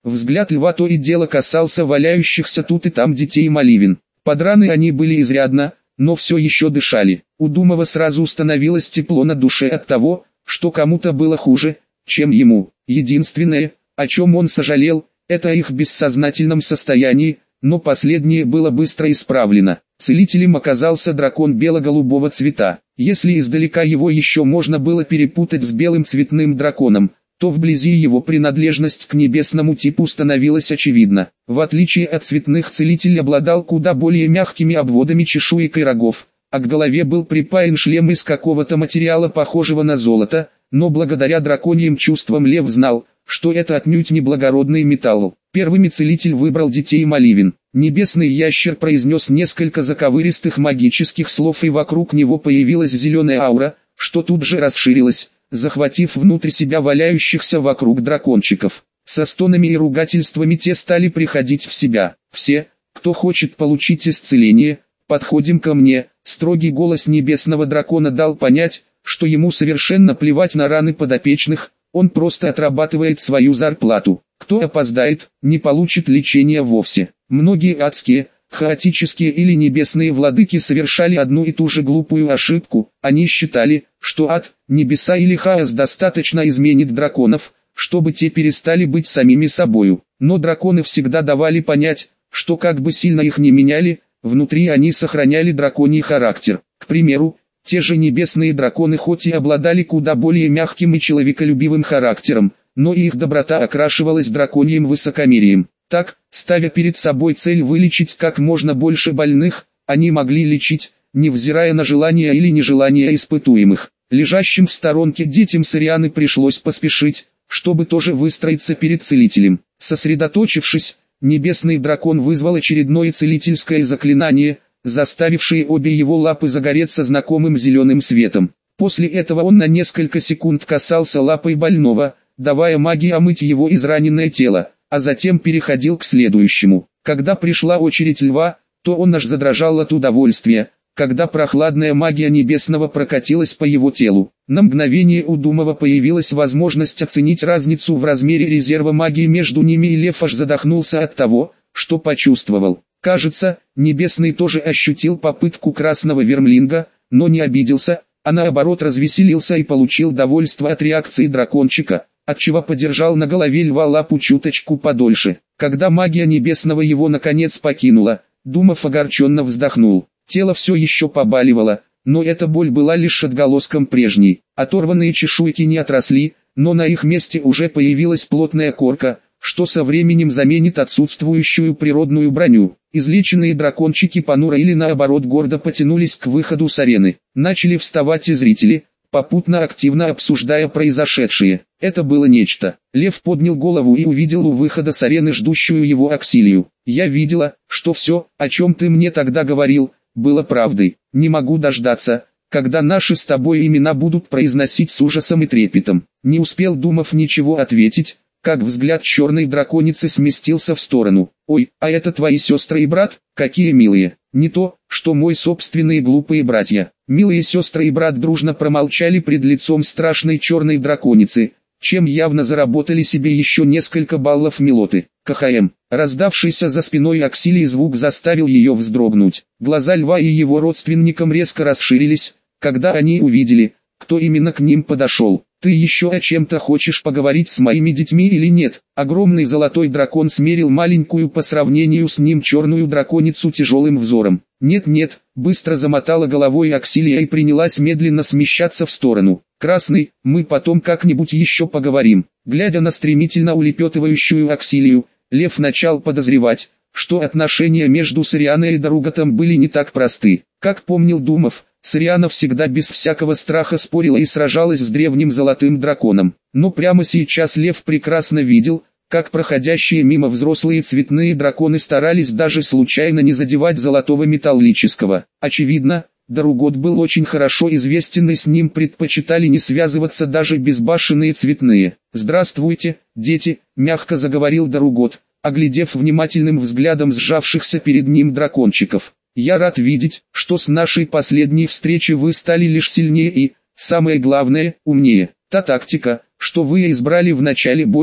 Взгляд льва то и дело касался валяющихся тут и там детей Маливин. Подраны они были изрядно, но все еще дышали. У Думова сразу установилось тепло на душе от того, что кому-то было хуже, чем ему. Единственное, о чем он сожалел, это о их бессознательном состоянии, но последнее было быстро исправлено. Целителем оказался дракон бело-голубого цвета. Если издалека его еще можно было перепутать с белым цветным драконом, то вблизи его принадлежность к небесному типу становилась очевидна. В отличие от цветных, целитель обладал куда более мягкими обводами чешуек и рогов, а к голове был припаян шлем из какого-то материала, похожего на золото, но благодаря драконьим чувствам лев знал, что это отнюдь не благородный металл. Первыми целитель выбрал детей Маливин. Небесный ящер произнес несколько заковыристых магических слов, и вокруг него появилась зеленая аура, что тут же расширилась, захватив внутрь себя валяющихся вокруг дракончиков. Со стонами и ругательствами те стали приходить в себя. «Все, кто хочет получить исцеление, подходим ко мне». Строгий голос небесного дракона дал понять, что ему совершенно плевать на раны подопечных, он просто отрабатывает свою зарплату. Кто опоздает, не получит лечения вовсе. Многие адские, хаотические или небесные владыки совершали одну и ту же глупую ошибку. Они считали, что ад, небеса или хаос достаточно изменит драконов, чтобы те перестали быть самими собою. Но драконы всегда давали понять, что как бы сильно их ни меняли, внутри они сохраняли драконий характер. К примеру, те же небесные драконы хоть и обладали куда более мягким и человеколюбивым характером, но и их доброта окрашивалась драконьим высокомерием. Так, ставя перед собой цель вылечить как можно больше больных, они могли лечить, невзирая на желания или нежелания испытуемых. Лежащим в сторонке детям Сорианы пришлось поспешить, чтобы тоже выстроиться перед целителем. Сосредоточившись, небесный дракон вызвал очередное целительское заклинание, заставившее обе его лапы загореться знакомым зеленым светом. После этого он на несколько секунд касался лапой больного, давая магии омыть его израненное тело, а затем переходил к следующему. Когда пришла очередь льва, то он аж задрожал от удовольствия, когда прохладная магия небесного прокатилась по его телу. На мгновение у Думова появилась возможность оценить разницу в размере резерва магии между ними, и лев аж задохнулся от того, что почувствовал. Кажется, небесный тоже ощутил попытку красного вермлинга, но не обиделся, а наоборот развеселился и получил довольство от реакции дракончика, отчего подержал на голове льва лапу чуточку подольше. Когда магия небесного его наконец покинула, Думов огорченно вздохнул. Тело все еще побаливало, но эта боль была лишь отголоском прежней. Оторванные чешуйки не отросли, но на их месте уже появилась плотная корка, что со временем заменит отсутствующую природную броню. Излеченные дракончики понуро или наоборот гордо потянулись к выходу с арены. Начали вставать и зрители, попутно активно обсуждая произошедшее. Это было нечто. Лев поднял голову и увидел у выхода с арены ждущую его Аксилию. «Я видела, что все, о чем ты мне тогда говорил, было правдой. Не могу дождаться, когда наши с тобой имена будут произносить с ужасом и трепетом». Не успел Думов ничего ответить, как взгляд черной драконицы сместился в сторону. «Ой, а это твои сестры и брат? Какие милые! Не то, что мой собственные глупые братья». Милые сестры и брат дружно промолчали пред лицом страшной черной драконицы, чем явно заработали себе еще несколько баллов милоты. КХМ. Раздавшийся за спиной Аксилии звук заставил ее вздрогнуть. Глаза льва и его родственникам резко расширились, когда они увидели, кто именно к ним подошел. «Ты еще о чем-то хочешь поговорить с моими детьми или нет?» Огромный золотой дракон смерил маленькую по сравнению с ним черную драконицу тяжелым взором. «Нет-нет», быстро замотала головой Аксилия и принялась медленно смещаться в сторону. «Красный, мы потом как-нибудь еще поговорим». Глядя на стремительно улепетывающую Аксилию, лев начал подозревать, что отношения между Сорианой и Даругатом были не так просты. Как помнил Думов, Сориана всегда без всякого страха спорила и сражалась с древним золотым драконом. Но прямо сейчас лев прекрасно видел, как проходящие мимо взрослые цветные драконы старались даже случайно не задевать золотого металлического. Очевидно, Даругот был очень хорошо известен, и с ним предпочитали не связываться даже безбашенные цветные. «Здравствуйте, дети», — мягко заговорил Даругот, оглядев внимательным взглядом сжавшихся перед ним дракончиков. «Я рад видеть, что с нашей последней встречи вы стали лишь сильнее и, самое главное, умнее. Та тактика, что вы избрали в начале боя,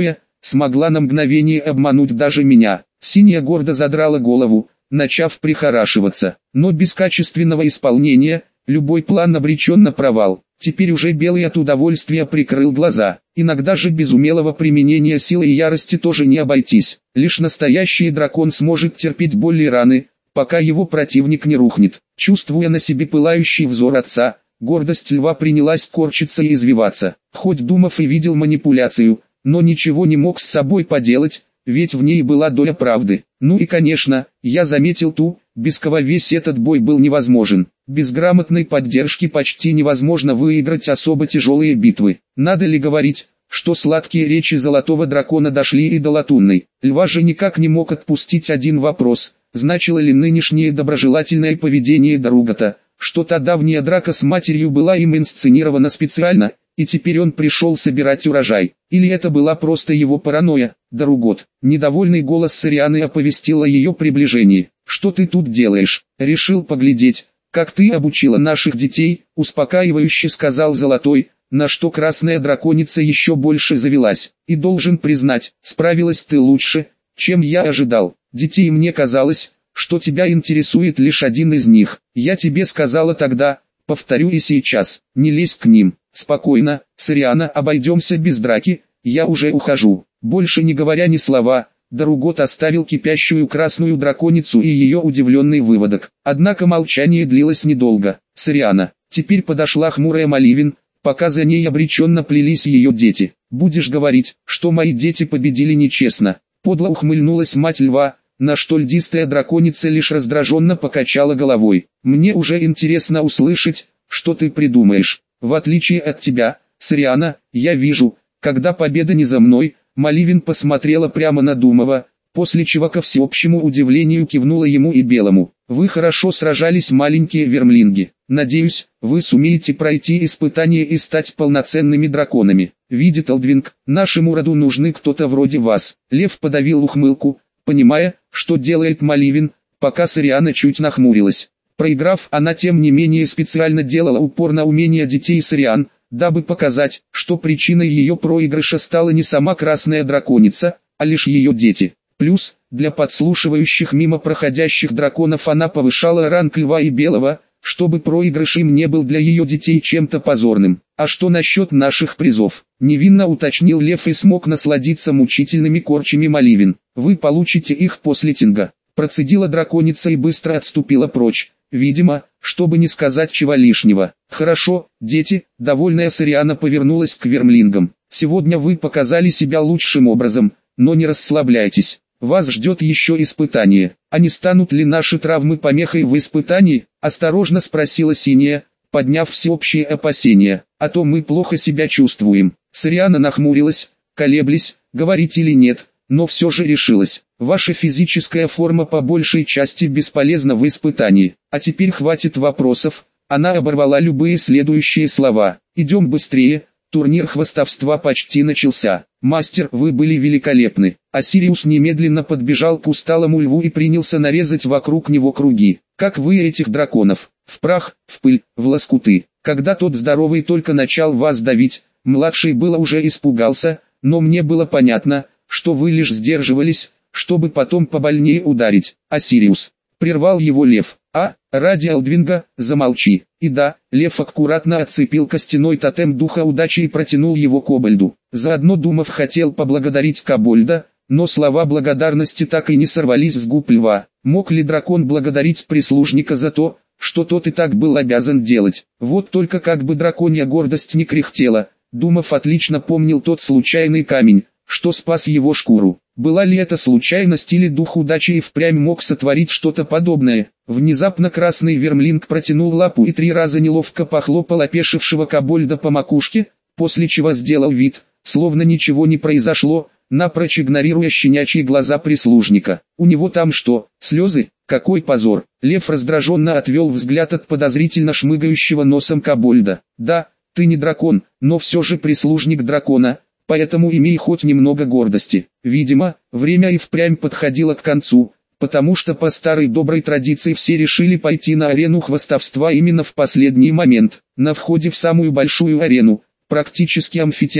смогла на мгновение обмануть даже меня. Синяя гордо задрала голову, начав прихорашиваться, но без качественного исполнения, любой план обречен на провал. Теперь уже Белый от удовольствия прикрыл глаза. Иногда же без умелого применения силы и ярости тоже не обойтись. Лишь настоящий дракон сможет терпеть боль и раны, пока его противник не рухнет. Чувствуя на себе пылающий взор отца, гордость льва принялась корчиться и извиваться. Хоть думав и видел манипуляцию, но ничего не мог с собой поделать, ведь в ней была доля правды. Ну и конечно, я заметил ту, без кого весь этот бой был невозможен. Без грамотной поддержки почти невозможно выиграть особо тяжелые битвы. Надо ли говорить, что сладкие речи Золотого Дракона дошли и до Латунной. Льва же никак не мог отпустить один вопрос: значило ли нынешнее доброжелательное поведение Даругата, что та давняя драка с матерью была им инсценирована специально, и теперь он пришел собирать урожай? Или это была просто его паранойя? Даругот, недовольный голос Сорианы оповестил о ее приближении. «Что ты тут делаешь? Решил поглядеть, как ты обучила наших детей», успокаивающе сказал Золотой, на что красная драконица еще больше завелась. «И должен признать, справилась ты лучше, чем я ожидал. Детей, мне казалось, что тебя интересует лишь один из них. Я тебе сказала тогда, повторю и сейчас, не лезь к ним. Спокойно, Сориана, обойдемся без драки, я уже ухожу». Больше не говоря ни слова, Даругот оставил кипящую красную драконицу и ее удивленный выводок. Однако молчание длилось недолго. Сориана. Теперь подошла хмурая Маливин, пока за ней обреченно плелись ее дети. «Будешь говорить, что мои дети победили нечестно?» Подло ухмыльнулась мать льва, на что льдистая драконица лишь раздраженно покачала головой. «Мне уже интересно услышать, что ты придумаешь. В отличие от тебя, Сориана, я вижу, когда победа не за мной». Маливин посмотрела прямо на Думова, после чего ко всеобщему удивлению кивнула ему и Белому. «Вы хорошо сражались, маленькие вермлинги. Надеюсь, вы сумеете пройти испытание и стать полноценными драконами. Видит Алдвинг, нашему роду нужны кто-то вроде вас». Лев подавил ухмылку, понимая, что делает Маливин, пока Сориана чуть нахмурилась. Проиграв, она тем не менее специально делала упор на умения детей Сориан, дабы показать, что причиной ее проигрыша стала не сама красная драконица, а лишь ее дети. Плюс, для подслушивающих мимо проходящих драконов она повышала ранг льва и белого, чтобы проигрыш им не был для ее детей чем-то позорным. «А что насчет наших призов?» — невинно уточнил лев и смог насладиться мучительными корчами Маливин. «Вы получите их после тинга», — процедила драконица и быстро отступила прочь. Видимо, чтобы не сказать чего лишнего. «Хорошо, дети», — довольная Сориана повернулась к вермлингам. «Сегодня вы показали себя лучшим образом, но не расслабляйтесь. Вас ждет еще испытание. А не станут ли наши травмы помехой в испытании?» — осторожно спросила Синяя, подняв всеобщие опасения. «А то мы плохо себя чувствуем». Сориана нахмурилась, колеблясь, говорить или нет, но все же решилась. «Ваша физическая форма по большей части бесполезна в испытании. А теперь хватит вопросов». Она оборвала любые следующие слова. «Идем быстрее, турнир хвастовства почти начался. Мастер, вы были великолепны». Осириус немедленно подбежал к усталому льву и принялся нарезать вокруг него круги. «Как вы этих драконов? В прах, в пыль, в лоскуты». Когда тот здоровый только начал вас давить, младший было уже испугался, но мне было понятно, что вы лишь сдерживались, чтобы потом побольнее ударить. Осириус. Прервал его лев. Ради Алдвинга, замолчи. И да, лев аккуратно отцепил костяной тотем духа удачи и протянул его Кобальду. Заодно Думов хотел поблагодарить Кобальда, но слова благодарности так и не сорвались с губ льва. Мог ли дракон благодарить прислужника за то, что тот и так был обязан делать? Вот только как бы драконья гордость не кряхтела, Думов отлично помнил тот случайный камень, что спас его шкуру. Была ли это случайность или дух удачи и впрямь мог сотворить что-то подобное? Внезапно красный вермлинг протянул лапу и 3 раза неловко похлопал опешившего Кобальда по макушке, после чего сделал вид, словно ничего не произошло, напрочь игнорируя щенячьи глаза прислужника. «У него там что, слезы? Какой позор!» Лев раздраженно отвел взгляд от подозрительно шмыгающего носом Кобальда. «Да, ты не дракон, но все же прислужник дракона, поэтому имей хоть немного гордости». Видимо, время и впрямь подходило к концу, потому что по старой доброй традиции все решили пойти на арену хвастовства именно в последний момент. На входе в самую большую арену, практически амфитеатр,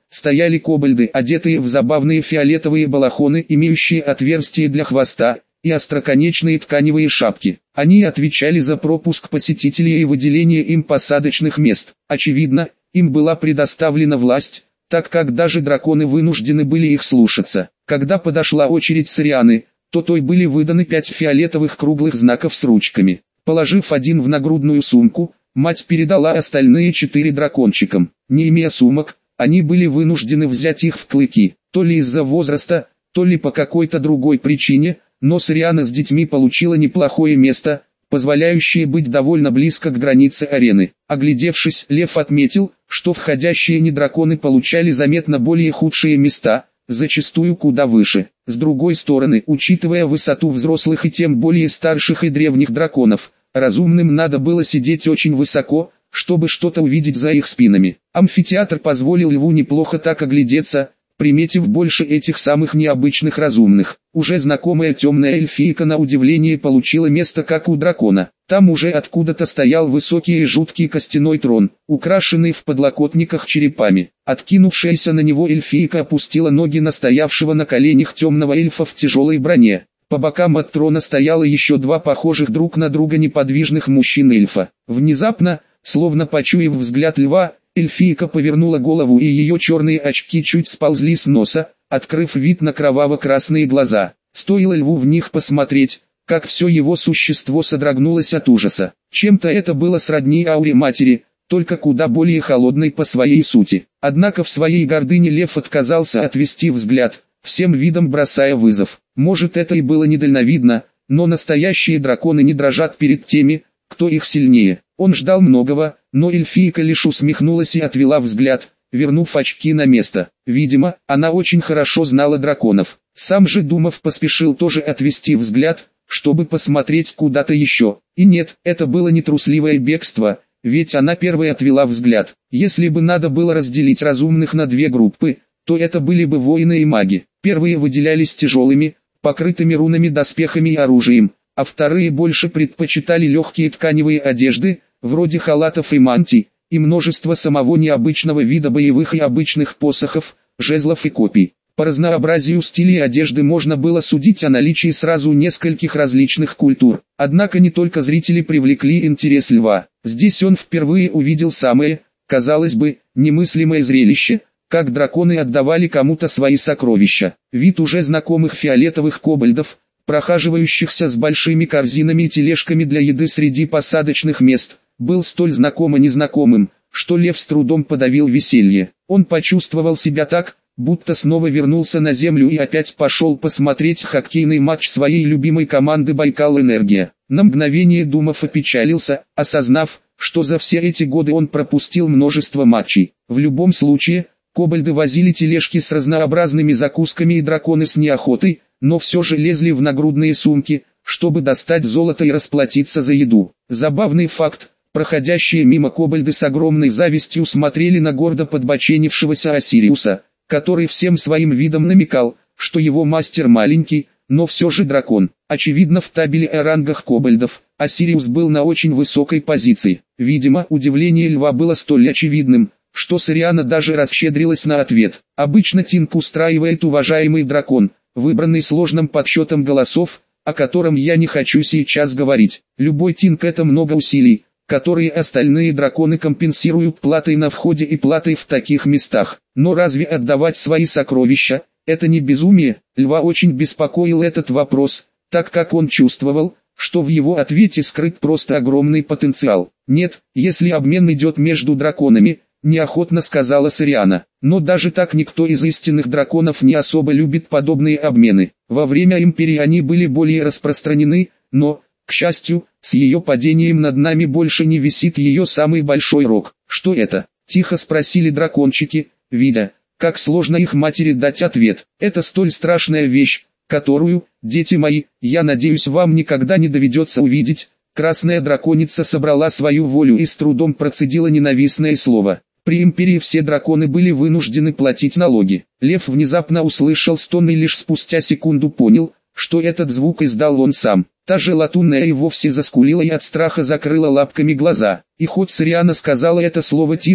стояли кобальды, одетые в забавные фиолетовые балахоны, имеющие отверстия для хвоста, и остроконечные тканевые шапки. Они отвечали за пропуск посетителей и выделение им посадочных мест. Очевидно, им была предоставлена власть, так как даже драконы вынуждены были их слушаться. Когда подошла очередь Сорианы, то той были выданы 5 фиолетовых круглых знаков с ручками. Положив один в нагрудную сумку, мать передала остальные 4 дракончикам. Не имея сумок, они были вынуждены взять их в клыки, то ли из-за возраста, то ли по какой-то другой причине, но Сориана с детьми получила неплохое место, позволяющее быть довольно близко к границе арены. Оглядевшись, Лев отметил, что входящие недраконы получали заметно более худшие места, зачастую куда выше. С другой стороны, учитывая высоту взрослых и тем более старших и древних драконов, разумным надо было сидеть очень высоко, чтобы что-то увидеть за их спинами. Амфитеатр позволил Льву неплохо так оглядеться, приметив больше этих самых необычных разумных. Уже знакомая темная эльфийка на удивление получила место как у дракона. Там уже откуда-то стоял высокий и жуткий костяной трон, украшенный в подлокотниках черепами. Откинувшаяся на него эльфийка опустила ноги на стоявшего на коленях темного эльфа в тяжелой броне. По бокам от трона стояло еще 2 похожих друг на друга неподвижных мужчин-эльфа. Внезапно, словно почуяв взгляд Льва, эльфийка повернула голову, и ее черные очки чуть сползли с носа, открыв вид на кроваво-красные глаза. Стоило Льву в них посмотреть, как все его существо содрогнулось от ужаса. Чем-то это было сродни ауре матери, только куда более холодной по своей сути. Однако в своей гордыне Лев отказался отвести взгляд, всем видом бросая вызов. Может, это и было недальновидно, но настоящие драконы не дрожат перед теми, кто их сильнее. Он ждал многого, но эльфийка лишь усмехнулась и отвела взгляд, вернув очки на место. Видимо, она очень хорошо знала драконов. Сам же Думов поспешил тоже отвести взгляд, чтобы посмотреть куда-то еще. И нет, это было не трусливое бегство, ведь она первой отвела взгляд. Если бы надо было разделить разумных на 2 группы, то это были бы воины и маги. Первые выделялись тяжелыми, покрытыми рунами доспехами и оружием, а вторые больше предпочитали легкие тканевые одежды, вроде халатов и мантий, и множество самого необычного вида боевых и обычных посохов, жезлов и копий. По разнообразию стилей одежды можно было судить о наличии сразу нескольких различных культур. Однако не только зрители привлекли интерес Льва. Здесь он впервые увидел самое, казалось бы, немыслимое зрелище, как драконы отдавали кому-то свои сокровища. Вид уже знакомых фиолетовых кобальдов, прохаживающихся с большими корзинами и тележками для еды среди посадочных мест, был столь знакомо незнакомым, что Лев с трудом подавил веселье. Он почувствовал себя так, будто снова вернулся на землю и опять пошел посмотреть хоккейный матч своей любимой команды «Байкал-Энергия». На мгновение Думов опечалился, осознав, что за все эти годы он пропустил множество матчей. В любом случае, кобальды возили тележки с разнообразными закусками и драконы с неохотой, но все же лезли в нагрудные сумки, чтобы достать золото и расплатиться за еду. Забавный факт, проходящие мимо кобальды с огромной завистью смотрели на гордо подбоченившегося Осириуса, который всем своим видом намекал, что его мастер маленький, но все же дракон. Очевидно, в табеле о рангах кобальдов, Осириус был на очень высокой позиции. Видимо, удивление Льва было столь очевидным, что Сориана даже расщедрилась на ответ. Обычно Тинг устраивает уважаемый дракон, выбранный сложным подсчетом голосов, о котором я не хочу сейчас говорить. Любой Тинг — это много усилий, которые остальные драконы компенсируют платой на входе и платой в таких местах. Но разве отдавать свои сокровища — это не безумие? Льва очень беспокоил этот вопрос, так как он чувствовал, что в его ответе скрыт просто огромный потенциал. «Нет, если обмен идет между драконами», — неохотно сказала Сориана. Но даже так никто из истинных драконов не особо любит подобные обмены. Во время Империи они были более распространены, но, к счастью, с ее падением над нами больше не висит ее самый большой рог. «Что это?» — тихо спросили дракончики, видя, как сложно их матери дать ответ. «Это столь страшная вещь, которую, дети мои, я надеюсь, вам никогда не доведется увидеть». Красная драконица собрала свою волю и с трудом процедила ненавистное слово. При Империи все драконы были вынуждены платить налоги. Лев внезапно услышал стон и лишь спустя секунду понял, что этот звук издал он сам. Та же латунная и вовсе заскулила и от страха закрыла лапками глаза. И хоть Сориана сказала это слово тихо,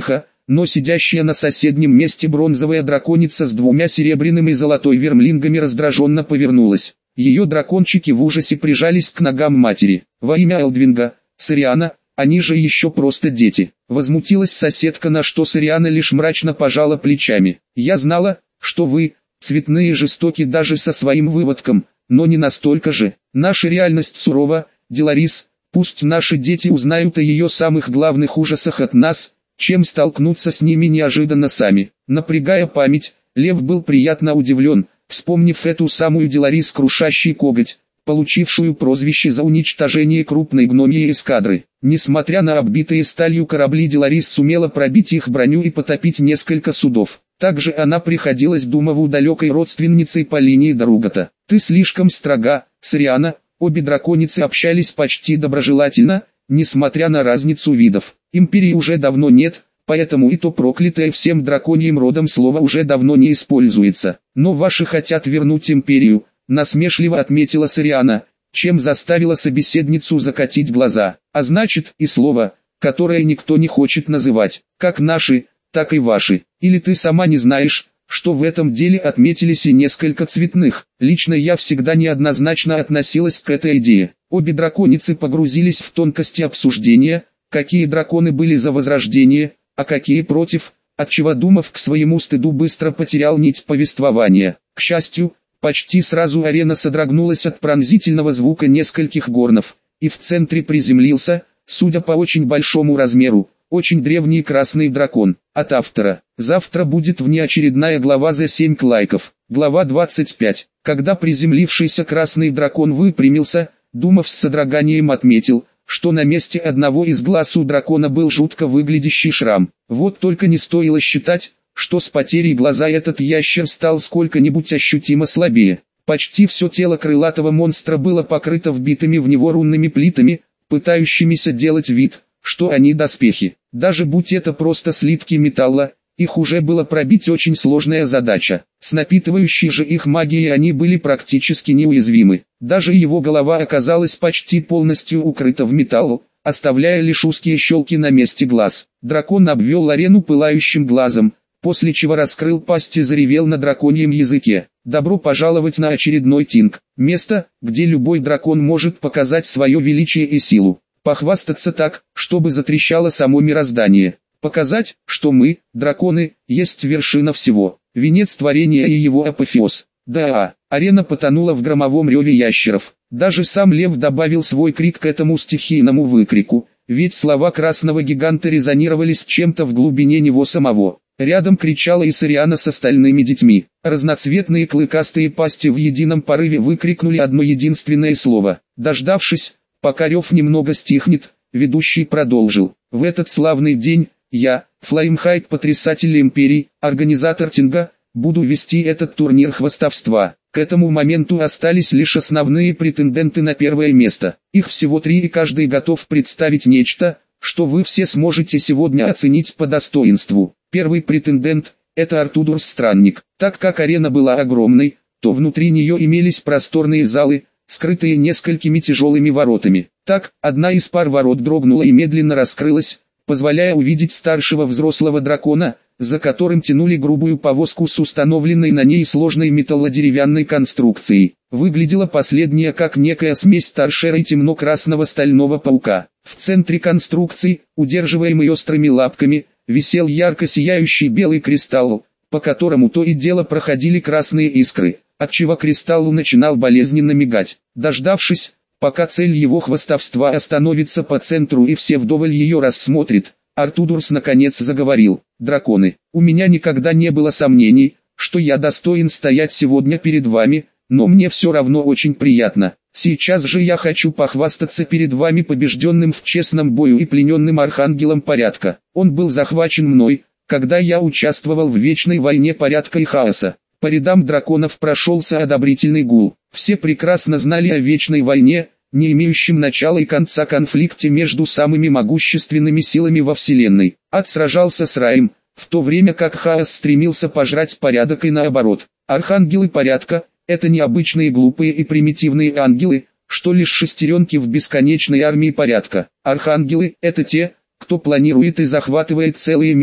но сидящая на соседнем месте бронзовая драконица с двумя серебряными и золотой вермлингами раздраженно повернулась. Ее дракончики в ужасе прижались к ногам матери. «Во имя Элдвинга, Сориана, они же еще просто дети!» Возмутилась соседка, на что Сориана лишь мрачно пожала плечами. «Я знала, что вы, цветные и жестоки даже со своим выводком, но не настолько же. Наша реальность сурова, Деларис, пусть наши дети узнают о ее самых главных ужасах от нас, чем столкнуться с ними неожиданно сами». Напрягая память, Лев был приятно удивлен, вспомнив эту самую Деларис крушащий коготь, получившую прозвище за уничтожение крупной гномьей эскадры. Несмотря на оббитые сталью корабли, Деларис сумела пробить их броню и потопить несколько судов. Также она приходилась Думову далекой родственницей по линии Даругата. «Ты слишком строга, Сориана». Обе драконицы общались почти доброжелательно, несмотря на разницу видов. Империи уже давно нет, поэтому и то проклятое всем драконьим родом слово уже давно не используется. «Но ваши хотят вернуть империю», насмешливо отметила Сориана, чем заставила собеседницу закатить глаза. «А значит, и слово, которое никто не хочет называть, как наши, так и ваши. Или ты сама не знаешь, что в этом деле отметились и несколько цветных?» Лично я всегда неоднозначно относилась к этой идее. Обе драконицы погрузились в тонкости обсуждения, какие драконы были за возрождение, а какие против, отчего Думов к своему стыду быстро потерял нить повествования. К счастью, почти сразу арена содрогнулась от пронзительного звука нескольких горнов, и в центре приземлился, судя по очень большому размеру, очень древний красный дракон. От автора. Завтра будет внеочередная глава за 7 лайков. Глава 25. Когда приземлившийся красный дракон выпрямился, Думов с содроганием отметил, что на месте одного из глаз у дракона был жутко выглядящий шрам. Вот только не стоило считать, что с потерей глаза этот ящер стал сколько-нибудь ощутимо слабее. Почти все тело крылатого монстра было покрыто вбитыми в него рунными плитами, пытающимися делать вид, что они доспехи. Даже будь это просто слитки металла, их уже было пробить очень сложная задача. С напитывающей же их магией они были практически неуязвимы. Даже его голова оказалась почти полностью укрыта в металл, оставляя лишь узкие щелки на месте глаз. Дракон обвел арену пылающим глазом, после чего раскрыл пасть и заревел на драконьем языке. «Добро пожаловать на очередной тинг. Место, где любой дракон может показать свое величие и силу. Похвастаться так, чтобы затрещало само мироздание. Показать, что мы, драконы, есть вершина всего. Венец творения и его апофеоз». Да, арена потонула в громовом реве ящеров. Даже сам лев добавил свой крик к этому стихийному выкрику, ведь слова красного гиганта резонировали с чем-то в глубине него самого. Рядом кричала и Сориана с остальными детьми. Разноцветные клыкастые пасти в едином порыве выкрикнули одно единственное слово. Дождавшись, пока рев немного стихнет, ведущий продолжил. «В этот славный день, я, Флеймхайт, потрясатель империи, организатор тинга, буду вести этот турнир хвастовства». К этому моменту остались лишь основные претенденты на первое место. Их всего 3 и каждый готов представить нечто, что вы все сможете сегодня оценить по достоинству. Первый претендент – это Артудурс Странник. Так как арена была огромной, то внутри нее имелись просторные залы, скрытые несколькими тяжелыми воротами. Так, одна из пар ворот дрогнула и медленно раскрылась, позволяя увидеть старшего взрослого дракона, за которым тянули грубую повозку с установленной на ней сложной металлодеревянной конструкцией. Выглядела последняя как некая смесь торшера и темно-красного стального паука. В центре конструкции, удерживаемый острыми лапками, висел ярко сияющий белый кристалл, по которому то и дело проходили красные искры, отчего кристалл начинал болезненно мигать. Дождавшись, пока цель его хвастовства остановится по центру и все вдоволь ее рассмотрит, Артудурс наконец заговорил. «Драконы, у меня никогда не было сомнений, что я достоин стоять сегодня перед вами, но мне все равно очень приятно. Сейчас же я хочу похвастаться перед вами побежденным в честном бою и плененным Архангелом Порядка. Он был захвачен мной, когда я участвовал в вечной войне порядка и хаоса». По рядам драконов прошелся одобрительный гул. Все прекрасно знали о вечной войне, не имеющем начала и конца конфликте между самыми могущественными силами во Вселенной. Ад сражался с раем, в то время как хаос стремился пожрать порядок и наоборот. Архангелы порядка – это необычные глупые и примитивные ангелы, что лишь шестеренки в бесконечной армии порядка. Архангелы – это те, кто планирует и захватывает целые миры.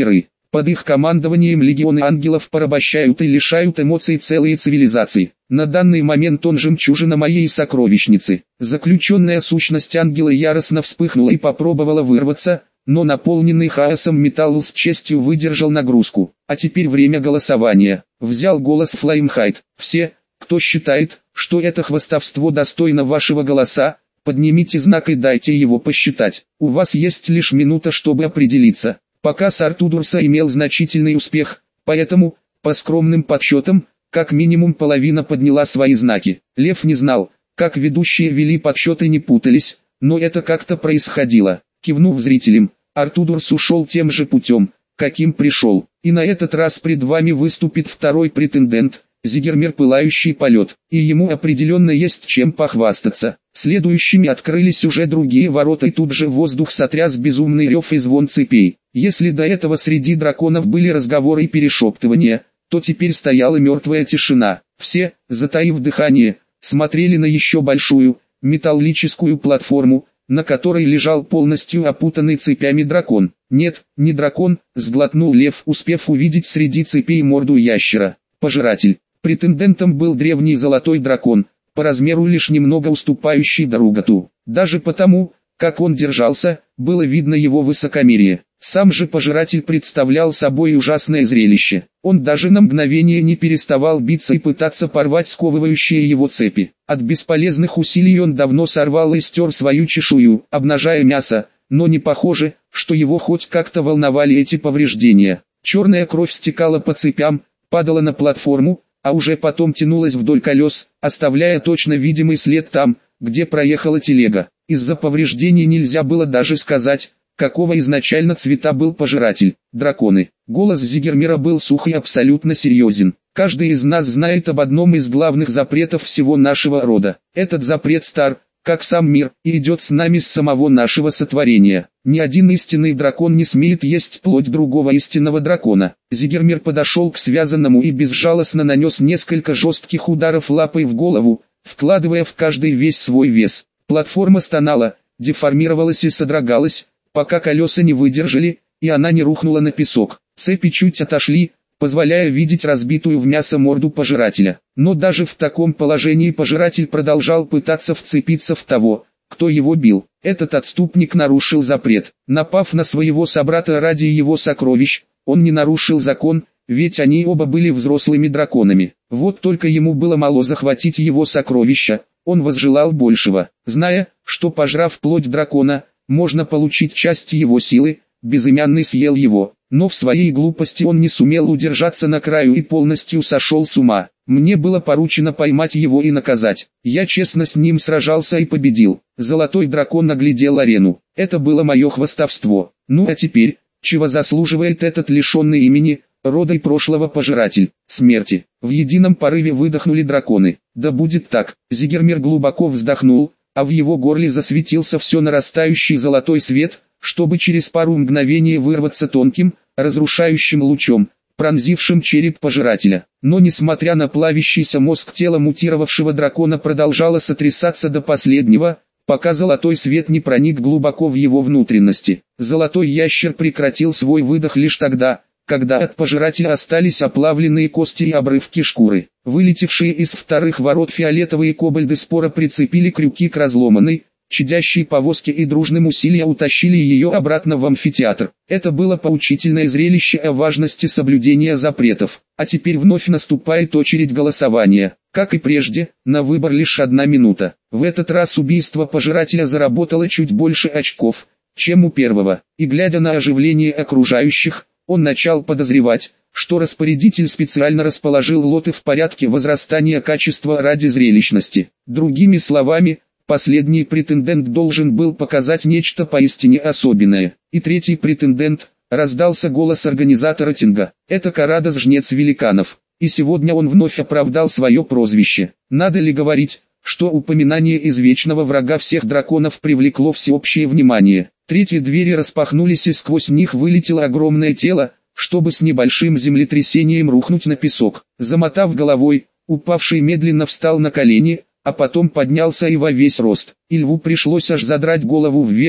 Под их командованием легионы ангелов порабощают и лишают эмоций целые цивилизации. На данный момент он жемчужина моей сокровищницы. Заключенная сущность ангела яростно вспыхнула и попробовала вырваться, но наполненный хаосом металл с честью выдержал нагрузку. А теперь время голосования. Взял голос Флеймхайд. Все, кто считает, что это хвастовство достойно вашего голоса, поднимите знак и дайте его посчитать. У вас есть лишь минута, чтобы определиться. Показ Артудурса имел значительный успех, поэтому, по скромным подсчетам, как минимум половина подняла свои знаки. Лев не знал, как ведущие вели подсчеты, не путались, но это как-то происходило. Кивнув зрителям, Артудурс ушел тем же путем, каким пришел. И на этот раз пред вами выступит второй претендент, Зигермир Пылающий Полет, и ему определенно есть чем похвастаться. Следующими открылись уже другие ворота, и тут же воздух сотряс безумный рев и звон цепей. Если до этого среди драконов были разговоры и перешептывания, то теперь стояла мертвая тишина. Все, затаив дыхание, смотрели на еще большую, металлическую платформу, на которой лежал полностью опутанный цепями дракон. «Нет, не дракон», — сглотнул лев, успев увидеть среди цепей морду ящера. «Пожиратель». Претендентом был древний золотой дракон, по размеру лишь немного уступающий Даругату. Даже потому, как он держался, было видно его высокомерие. Сам же пожиратель представлял собой ужасное зрелище. Он даже на мгновение не переставал биться и пытаться порвать сковывающие его цепи. От бесполезных усилий он давно сорвал и стер свою чешую, обнажая мясо, но не похоже, что его хоть как-то волновали эти повреждения. Черная кровь стекала по цепям, падала на платформу, а уже потом тянулась вдоль колес, оставляя точно видимый след там, где проехала телега. Из-за повреждений нельзя было даже сказать, какого изначально цвета был пожиратель. Драконы. Голос Зигермира был сух и абсолютно серьезен. Каждый из нас знает об одном из главных запретов всего нашего рода. Этот запрет стар, как сам мир, и идет с нами с самого нашего сотворения. Ни один истинный дракон не смеет есть плоть другого истинного дракона. Зигермир подошел к связанному и безжалостно нанес несколько жестких ударов лапой в голову, вкладывая в каждый весь свой вес. Платформа стонала, деформировалась и содрогалась, пока колеса не выдержали, и она не рухнула на песок. Цепи чуть отошли, позволяя видеть разбитую в мясо морду пожирателя. Но даже в таком положении пожиратель продолжал пытаться вцепиться в того, кто его бил. Этот отступник нарушил запрет. Напав на своего собрата ради его сокровищ, он не нарушил закон, ведь они оба были взрослыми драконами. Вот только ему было мало захватить его сокровища, он возжелал большего. Зная, что пожрав плоть дракона, можно получить часть его силы, Безымянный съел его, но в своей глупости он не сумел удержаться на краю и полностью сошел с ума. Мне было поручено поймать его и наказать. Я честно с ним сражался и победил. Золотой дракон оглядел арену. Это было мое хвастовство. Ну а теперь, чего заслуживает этот лишенный имени, рода и прошлого пожиратель? Смерти. В едином порыве выдохнули драконы. Да будет так. Зигермир глубоко вздохнул, а в его горле засветился все нарастающий золотой свет, чтобы через пару мгновений вырваться тонким, разрушающим лучом, пронзившим череп пожирателя. Но несмотря на плавящийся мозг, тело мутировавшего дракона продолжало сотрясаться до последнего, пока золотой свет не проник глубоко в его внутренности. Золотой ящер прекратил свой выдох лишь тогда, когда от пожирателя остались оплавленные кости и обрывки шкуры. Вылетевшие из вторых ворот фиолетовые кобальды спора прицепили крюки к разломанной, чадящей повозке и дружным усилием утащили ее обратно в амфитеатр. Это было поучительное зрелище о важности соблюдения запретов. А теперь вновь наступает очередь голосования. Как и прежде, на выбор лишь 1 минута. В этот раз убийство пожирателя заработало чуть больше очков, чем у первого. И глядя на оживление окружающих, он начал подозревать, что распорядитель специально расположил лоты в порядке возрастания качества ради зрелищности. Другими словами, последний претендент должен был показать нечто поистине особенное. И третий претендент, раздался голос организатора Тинга. Это Карадос, жнец великанов. И сегодня он вновь оправдал свое прозвище. Надо ли говорить, что упоминание извечного врага всех драконов привлекло всеобщее внимание. Третьи двери распахнулись, и сквозь них вылетело огромное тело, чтобы с небольшим землетрясением рухнуть на песок. Замотав головой, упавший медленно встал на колени, а потом поднялся и во весь рост. И льву пришлось аж задрать голову вверх,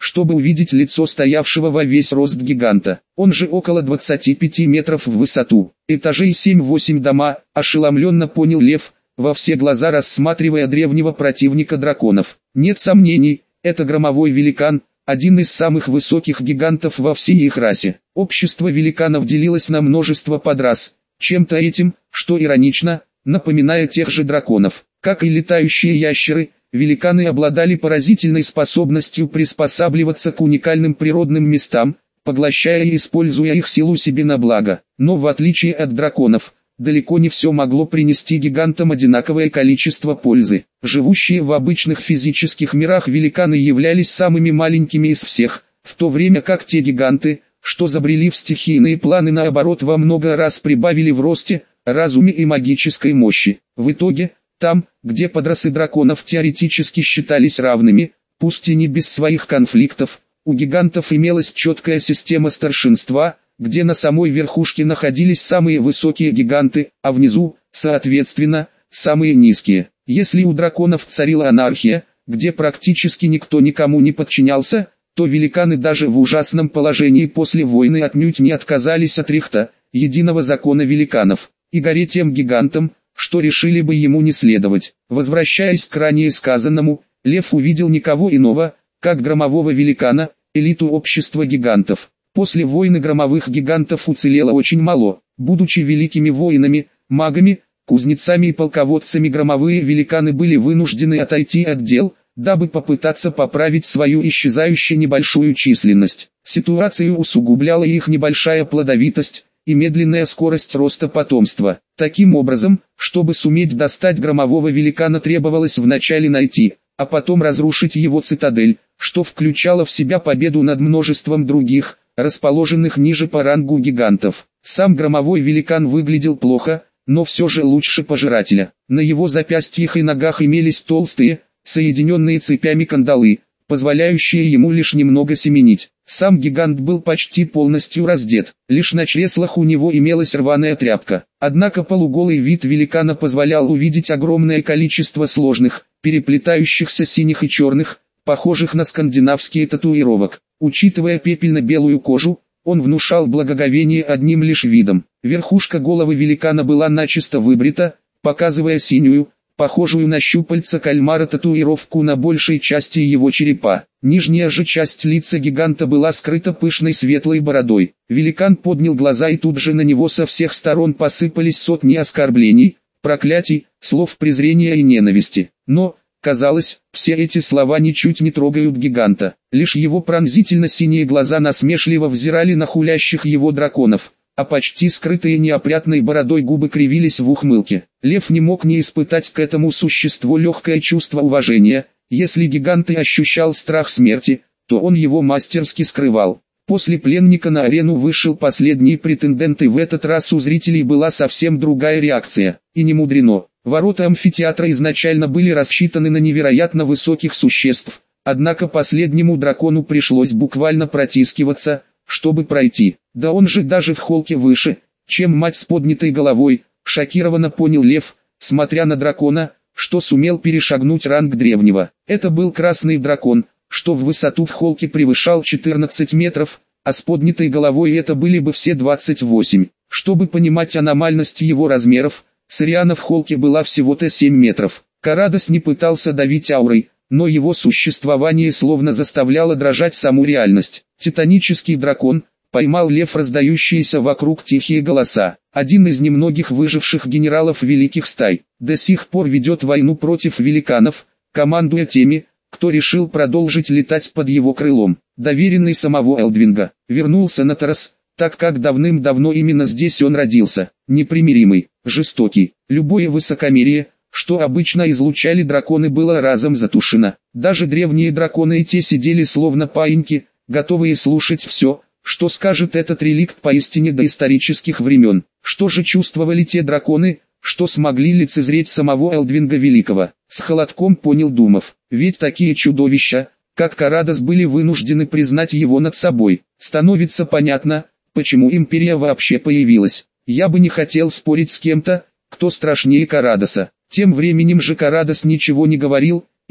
чтобы увидеть лицо стоявшего во весь рост гиганта. Он же около 25 метров в высоту. Этажей 7-8 дома, ошеломленно понял Лев, во все глаза рассматривая древнего противника драконов. Нет сомнений, это громовой великан, один из самых высоких гигантов во всей их расе. Общество великанов делилось на множество подрас, чем-то этим, что иронично, напоминая тех же драконов. Как и летающие ящеры, великаны обладали поразительной способностью приспосабливаться к уникальным природным местам, поглощая и используя их силу себе на благо. Но в отличие от драконов, далеко не все могло принести гигантам одинаковое количество пользы. Живущие в обычных физических мирах великаны являлись самыми маленькими из всех, в то время как те гиганты, что забрели в стихийные планы, наоборот, во много раз прибавили в росте, разуме и магической мощи. В итоге, там, где подрасы драконов теоретически считались равными, пусть и не без своих конфликтов, у гигантов имелась четкая система старшинства, где на самой верхушке находились самые высокие гиганты, а внизу, соответственно, самые низкие. Если у драконов царила анархия, где практически никто никому не подчинялся, то великаны даже в ужасном положении после войны отнюдь не отказались от Рихта, единого закона великанов, и гореть тем гигантам, что решили бы ему не следовать. Возвращаясь к ранее сказанному, Лев увидел никого иного, как громового великана, элиту общества гигантов. После войны громовых гигантов уцелело очень мало. Будучи великими воинами, магами, кузнецами и полководцами, громовые великаны были вынуждены отойти от дел, дабы попытаться поправить свою исчезающую небольшую численность. Ситуацию усугубляла их небольшая плодовитость и медленная скорость роста потомства. Таким образом, чтобы суметь достать громового великана, требовалось вначале найти, а потом разрушить его цитадель, что включало в себя победу над множеством других, расположенных ниже по рангу гигантов. Сам громовой великан выглядел плохо, но все же лучше пожирателя. На его запястьях и ногах имелись толстые, соединенные цепями кандалы, позволяющие ему лишь немного семенить. Сам гигант был почти полностью раздет, лишь на чреслах у него имелась рваная тряпка. Однако полуголый вид великана позволял увидеть огромное количество сложных, переплетающихся синих и черных, похожих на скандинавские татуировок. Учитывая пепельно-белую кожу, он внушал благоговение одним лишь видом. Верхушка головы великана была начисто выбрита, показывая синюю, похожую на щупальца кальмара татуировку на большей части его черепа. Нижняя же часть лица гиганта была скрыта пышной светлой бородой. Великан поднял глаза, и тут же на него со всех сторон посыпались сотни оскорблений, проклятий, слов презрения и ненависти. Но, казалось, все эти слова ничуть не трогают гиганта. Лишь его пронзительно-синие глаза насмешливо взирали на хулящих его драконов, а почти скрытые неопрятной бородой губы кривились в ухмылке. Лев не мог не испытать к этому существу легкое чувство уважения. Если гигант и ощущал страх смерти, то он его мастерски скрывал. После пленника на арену вышел последний претендент, и в этот раз у зрителей была совсем другая реакция. И не мудрено. Ворота амфитеатра изначально были рассчитаны на невероятно высоких существ, однако последнему дракону пришлось буквально протискиваться, чтобы пройти. Да он же даже в холке выше, чем мать с поднятой головой, шокированно понял Лев, смотря на дракона, что сумел перешагнуть ранг древнего. Это был красный дракон, что в высоту в холке превышал 14 метров, а с поднятой головой это были бы все 28. Чтобы понимать аномальность его размеров, Сориана в холке была всего-то 7 метров. Карадос не пытался давить аурой, но его существование словно заставляло дрожать саму реальность. Титанический дракон, поймал Лев раздающиеся вокруг тихие голоса. Один из немногих выживших генералов великих стай, до сих пор ведет войну против великанов, командуя теми, кто решил продолжить летать под его крылом. Доверенный самого Элдвинга, вернулся на Тарас, так как давным-давно именно здесь он родился. Непримиримый, жестокий, любое высокомерие, что обычно излучали драконы, было разом затушено. Даже древние драконы и те сидели словно паиньки, готовые слушать все, что скажет этот реликт поистине доисторических времен. Что же чувствовали те драконы, что смогли лицезреть самого Элдвинга Великого? С холодком понял Думов, ведь такие чудовища, как Карадос, были вынуждены признать его над собой. Становится понятно, почему империя вообще появилась. Я бы не хотел спорить с кем-то, кто страшнее Карадоса. Тем временем же Карадос ничего не говорил,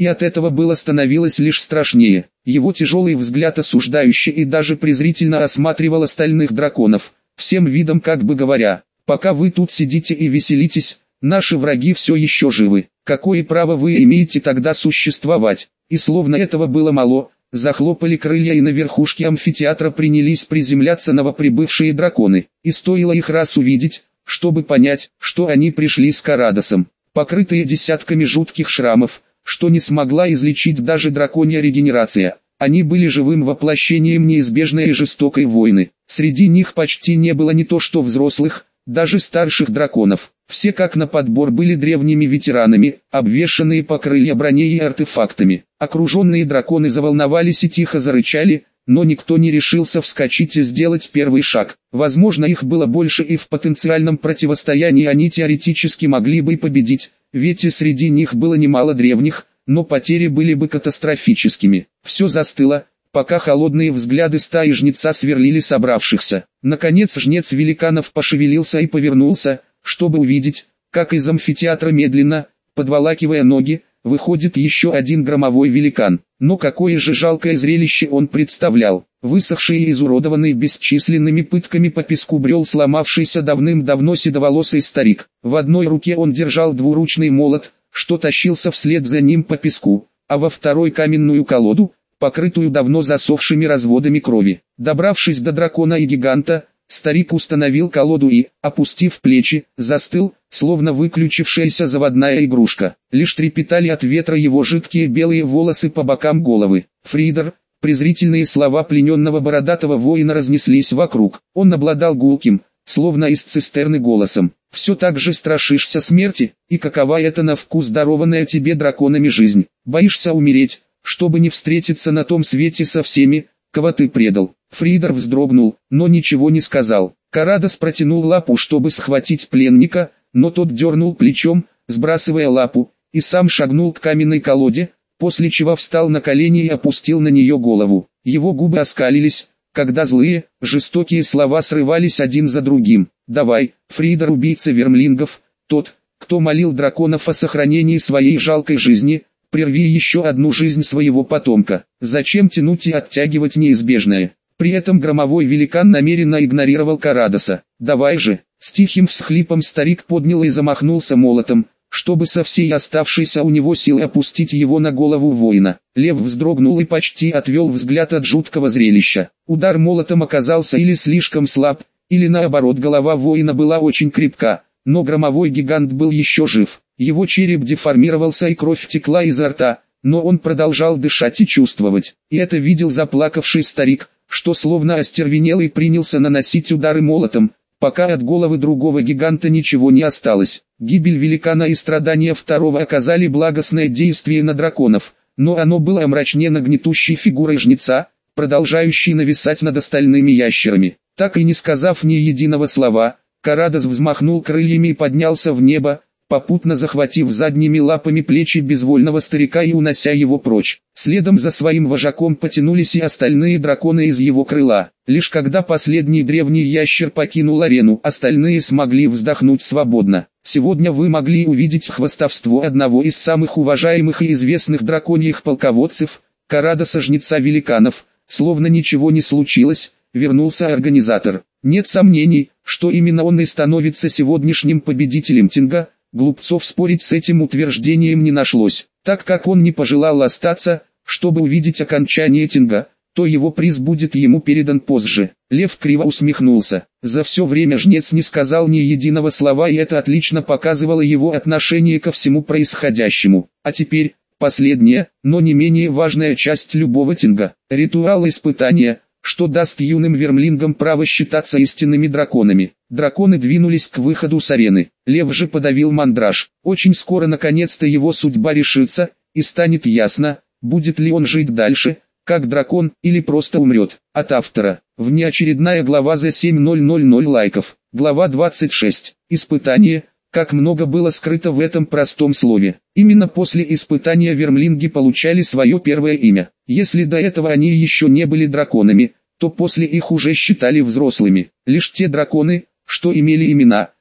и от этого было становилось лишь страшнее. Его тяжелый взгляд осуждающий и даже презрительно осматривал остальных драконов, всем видом как бы говоря: «Пока вы тут сидите и веселитесь, наши враги все еще живы. Какое право вы имеете тогда существовать?» И словно этого было мало, захлопали крылья и на верхушке амфитеатра принялись приземляться новоприбывшие драконы. И стоило их раз увидеть, чтобы понять, что они пришли с Карадосом, покрытые десятками жутких шрамов, что не смогла излечить даже драконья регенерация. Они были живым воплощением неизбежной и жестокой войны. Среди них почти не было не то что взрослых, даже старших драконов. Все как на подбор были древними ветеранами, обвешанные по крылья броней и артефактами. Окруженные драконы заволновались и тихо зарычали, но никто не решился вскочить и сделать первый шаг. Возможно, их было больше и в потенциальном противостоянии они теоретически могли бы победить, ведь и среди них было немало древних, но потери были бы катастрофическими. Все застыло, пока холодные взгляды стаи жнеца сверлили собравшихся. Наконец жнец великанов пошевелился и повернулся, чтобы увидеть, как из амфитеатра медленно, подволакивая ноги, выходит еще один громовой великан. Но какое же жалкое зрелище он представлял. Высохший и изуродованный бесчисленными пытками по песку брел сломавшийся давным-давно седоволосый старик. В одной руке он держал двуручный молот, что тащился вслед за ним по песку, а во второй каменную колоду, покрытую давно засохшими разводами крови. Добравшись до дракона и гиганта, старик установил колоду и, опустив плечи, застыл, словно выключившаяся заводная игрушка. Лишь трепетали от ветра его жидкие белые волосы по бокам головы. «Фридер!» Презрительные слова плененного бородатого воина разнеслись вокруг. Он обладал гулким, словно из цистерны голосом. «Все так же страшишься смерти, и какова это на вкус дарованная тебе драконами жизнь? Боишься умереть, чтобы не встретиться на том свете со всеми, кого ты предал?» Фридер вздрогнул, но ничего не сказал. Карадос протянул лапу, чтобы схватить пленника, но тот дернул плечом, сбрасывая лапу, и сам шагнул к каменной колоде, после чего встал на колени и опустил на нее голову. Его губы оскалились, когда злые, жестокие слова срывались один за другим. «Давай, Фридер, убийца вермлингов, тот, кто молил драконов о сохранении своей жалкой жизни, прерви еще одну жизнь своего потомка. Зачем тянуть и оттягивать неизбежное?» При этом громовой великан намеренно игнорировал Карадоса. «Давай же!» С тихим всхлипом старик поднял и замахнулся молотом, чтобы со всей оставшейся у него силы опустить его на голову воина. Лев вздрогнул и почти отвел взгляд от жуткого зрелища. Удар молотом оказался или слишком слаб, или наоборот голова воина была очень крепка, но громовой гигант был еще жив. Его череп деформировался и кровь текла изо рта, но он продолжал дышать и чувствовать. И это видел заплакавший старик, что словно остервенел и принялся наносить удары молотом, пока от головы другого гиганта ничего не осталось. Гибель великана и страдания второго оказали благостное действие на драконов, но оно было омрачнено гнетущей фигурой жнеца, продолжающей нависать над остальными ящерами. Так и не сказав ни единого слова, Карадос взмахнул крыльями и поднялся в небо, попутно захватив задними лапами плечи безвольного старика и унося его прочь. Следом за своим вожаком потянулись и остальные драконы из его крыла. Лишь когда последний древний ящер покинул арену, остальные смогли вздохнуть свободно. Сегодня вы могли увидеть хвастовство одного из самых уважаемых и известных драконьих полководцев, Карадоса жнеца великанов. Словно ничего не случилось, вернулся организатор. Нет сомнений, что именно он и становится сегодняшним победителем Тинга. Глупцов спорить с этим утверждением не нашлось. Так как он не пожелал остаться, чтобы увидеть окончание Тинга, то его приз будет ему передан позже. Лев криво усмехнулся. За все время жнец не сказал ни единого слова, и это отлично показывало его отношение ко всему происходящему. А теперь, последняя, но не менее важная часть любого Тинга. Ритуал испытания, что даст юным вермлингам право считаться истинными драконами. Драконы двинулись к выходу с арены. Лев же подавил мандраж. Очень скоро наконец-то его судьба решится, и станет ясно, будет ли он жить дальше, как дракон, или просто умрет. От автора. Внеочередная глава за 7000 лайков. Глава 26. Испытание. Как много было скрыто в этом простом слове. Именно после испытания вермлинги получали свое первое имя. Если до этого они еще не были драконами, то после их уже считали взрослыми. Лишь те драконы, что имели имена,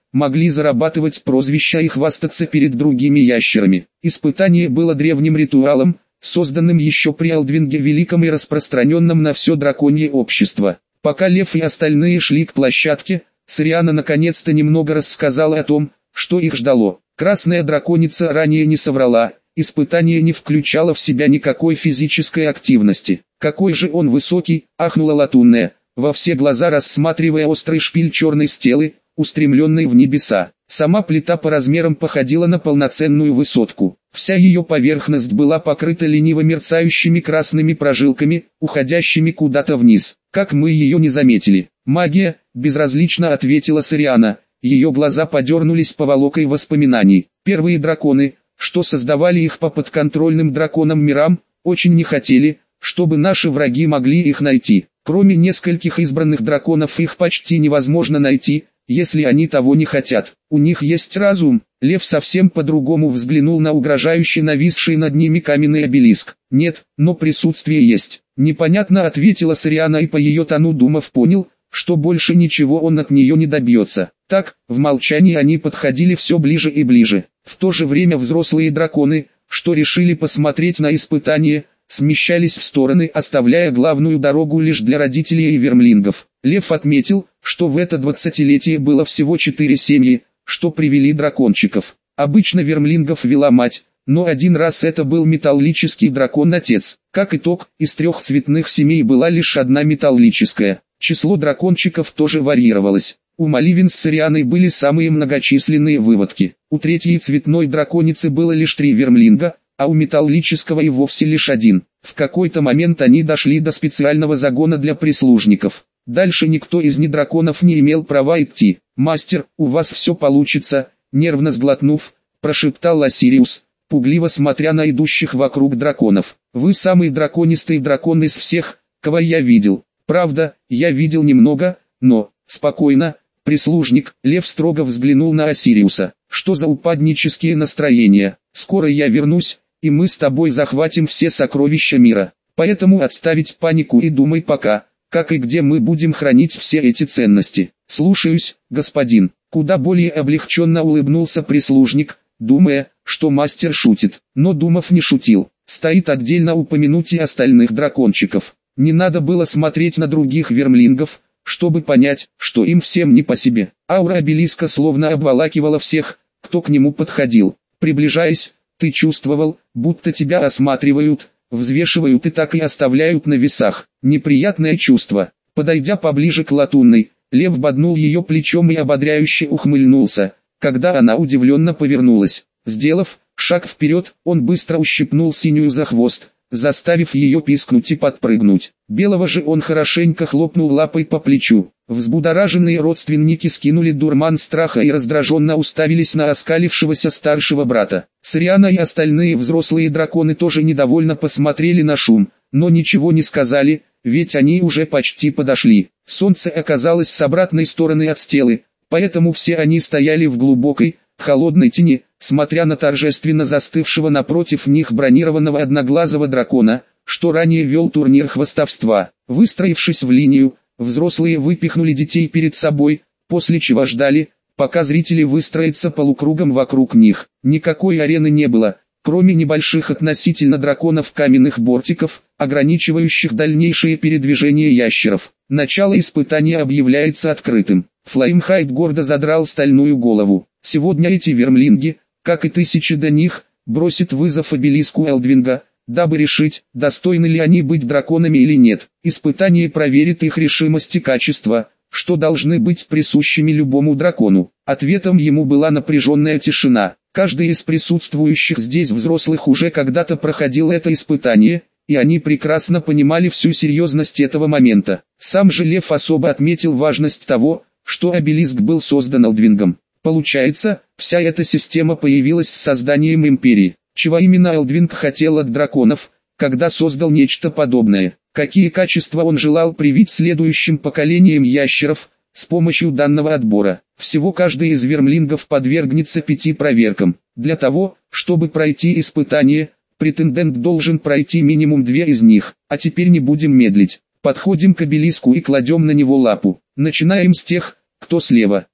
могли зарабатывать прозвища и хвастаться перед другими ящерами. Испытание было древним ритуалом, созданным еще при Элдвинге Великом и распространенным на все драконье общество. Пока Лев и остальные шли к площадке, Сориана наконец-то немного рассказала о том, что их ждало. Красная драконица ранее не соврала, испытание не включало в себя никакой физической активности. «Какой же он высокий!» – ахнула Латунная, во все глаза рассматривая острый шпиль черной стелы, устремленной в небеса. Сама плита по размерам походила на полноценную высотку. Вся ее поверхность была покрыта лениво мерцающими красными прожилками, уходящими куда-то вниз. «Как мы ее не заметили!» «Магия!» – безразлично ответила Сориана. Ее глаза подернулись поволокой воспоминаний. Первые драконы, что создавали их по подконтрольным драконам мирам, очень не хотели, чтобы наши враги могли их найти. Кроме нескольких избранных драконов их почти невозможно найти, если они того не хотят. У них есть разум. Лев совсем по-другому взглянул на угрожающе нависший над ними каменный обелиск. «Нет, но присутствие есть». «Непонятно», ответила Сориана, и по ее тону Думов понял, что больше ничего он от нее не добьется. Так, в молчании они подходили все ближе и ближе. В то же время взрослые драконы, что решили посмотреть на испытание, смещались в стороны, оставляя главную дорогу лишь для родителей и вермлингов. Лев отметил, что в это 20-летие было всего 4 семьи, что привели дракончиков. Обычно вермлингов вела мать, но один раз это был металлический дракон-отец. Как итог, из 3 цветных семей была лишь одна металлическая. Число дракончиков тоже варьировалось. У Маливин с Сорианой были самые многочисленные выводки. У третьей цветной драконицы было лишь 3 вермлинга, а у металлического и вовсе лишь 1. В какой-то момент они дошли до специального загона для прислужников. Дальше никто из недраконов не имел права идти. «Мастер, у вас все получится», — нервно сглотнув, прошептал Осириус, пугливо смотря на идущих вокруг драконов. «Вы самый драконистый дракон из всех, кого я видел. Правда, я видел немного, но...» «Спокойно, прислужник», — Лев строго взглянул на Осириуса. «Что за упаднические настроения? Скоро я вернусь, и мы с тобой захватим все сокровища мира. Поэтому отставить панику и думай пока, как и где мы будем хранить все эти ценности». «Слушаюсь, господин», — куда более облегченно улыбнулся прислужник, думая, что мастер шутит. Но Думов не шутил. Стоит отдельно упомянуть и остальных дракончиков. Не надо было смотреть на других вермлингов, чтобы понять, что им всем не по себе. Аура обелиска словно обволакивала всех, кто к нему подходил. Приближаясь, ты чувствовал, будто тебя осматривают, взвешивают и так и оставляют на весах. Неприятное чувство. Подойдя поближе к Латунной, Лев боднул ее плечом и ободряюще ухмыльнулся, когда она удивленно повернулась. Сделав шаг вперед, он быстро ущипнул синюю за хвост, заставив ее пискнуть и подпрыгнуть. Белого же он хорошенько хлопнул лапой по плечу. Взбудораженные родственники скинули дурман страха и раздраженно уставились на оскалившегося старшего брата. Сориана и остальные взрослые драконы тоже недовольно посмотрели на шум, но ничего не сказали, ведь они уже почти подошли. Солнце оказалось с обратной стороны от стелы, поэтому все они стояли в глубокой, холодной тени, смотря на торжественно застывшего напротив них бронированного одноглазого дракона, что ранее вел турнир хвастовства. Выстроившись в линию, взрослые выпихнули детей перед собой, после чего ждали, пока зрители выстроятся полукругом вокруг них. Никакой арены не было, кроме небольших относительно драконов каменных бортиков, ограничивающих дальнейшее передвижение ящеров. Начало испытания объявляется открытым. Флеймхайд гордо задрал стальную голову. Сегодня эти вермлинги, как и тысячи до них, бросят вызов обелиску Элдвинга, дабы решить, достойны ли они быть драконами или нет. Испытание проверит их решимость и качество, что должны быть присущими любому дракону. Ответом ему была напряженная тишина. Каждый из присутствующих здесь взрослых уже когда-то проходил это испытание, и они прекрасно понимали всю серьезность этого момента. Сам же Лев особо отметил важность того, что обелиск был создан Элдвингом. Получается, вся эта система появилась с созданием империи. Чего именно Элдвинг хотел от драконов, когда создал нечто подобное? Какие качества он желал привить следующим поколениям ящеров с помощью данного отбора? Всего каждый из вермлингов подвергнется 5 проверкам. Для того, чтобы пройти испытание, претендент должен пройти минимум 2 из них. А теперь не будем медлить. Подходим к обелиску и кладем на него лапу. Начинаем с тех, кто слева.